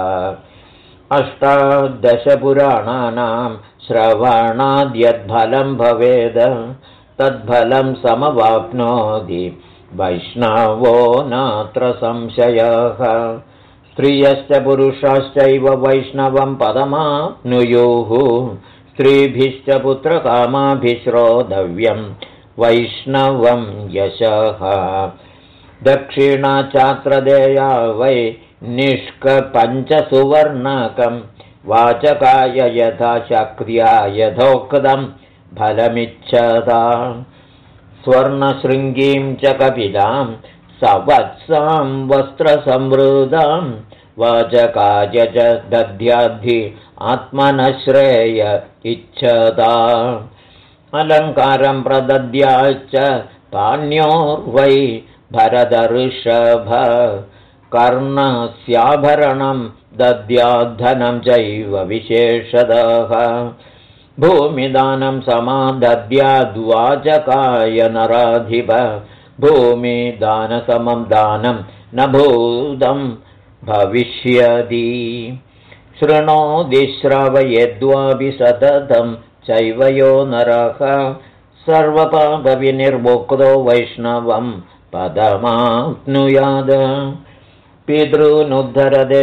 अष्टादशपुराणानां श्रवणाद्यद्फलं भवेद तद्फलं समवाप्नोति वैष्णवो नात्र संशयः स्त्रियश्च पुरुषाश्चैव वैष्णवं पदमाप्नुयुः स्त्रीभिश्च पुत्रकामाभिश्रोतव्यं वैष्णवं यशः दक्षिणा चात्र वै निष्कपञ्चसुवर्णकं वाचकाय यथा शक्र्या यथोक्तं फलमिच्छता स्वर्णशृङ्गीं च कपिलां सवत्सां वस्त्रसंवृदां वाचकाय च दद्याद्धि आत्मनश्रेय इच्छता अलङ्कारं प्रदद्याच्च पाण्योर्वै भरतऋषभ कर्णस्याभरणं दद्याद्धनं चैव विशेषतः भूमिदानं समादद्याद्वाचकाय नराधिप भूमिदानसमं दानं न भूतं भविष्यति शृणोति श्रावयेद्वापि सततं चैव यो नरः सर्वपापविनिर्मुक्तो वैष्णवं पदमाप्नुयात् पितॄनुद्धरते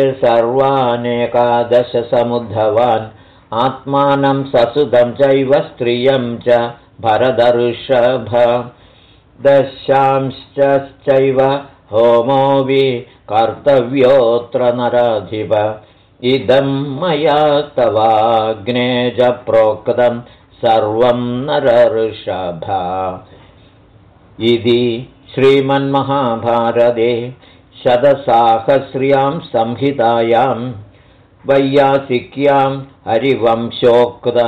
सर्वानेकादशसमुद्धवान् आत्मानं ससुतं चैव स्त्रियं च भरतऋषभ दशांश्चैव होमोऽपि कर्तव्योऽत्र नराधिप इदं मया तवाग्ने च प्रोक्तं सर्वं नरऋषभ इति श्रीमन्महाभारते शतसाहस्र्यां संहितायां वैयासिक्यां हरिवंशोक्त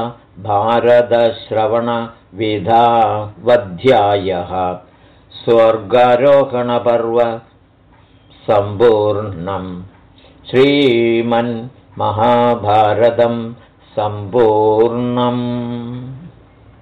भारतश्रवणविधावध्यायः स्वर्गारोहणपर्व सम्पूर्णम् श्रीमन्महाभारतं सम्पूर्णम्।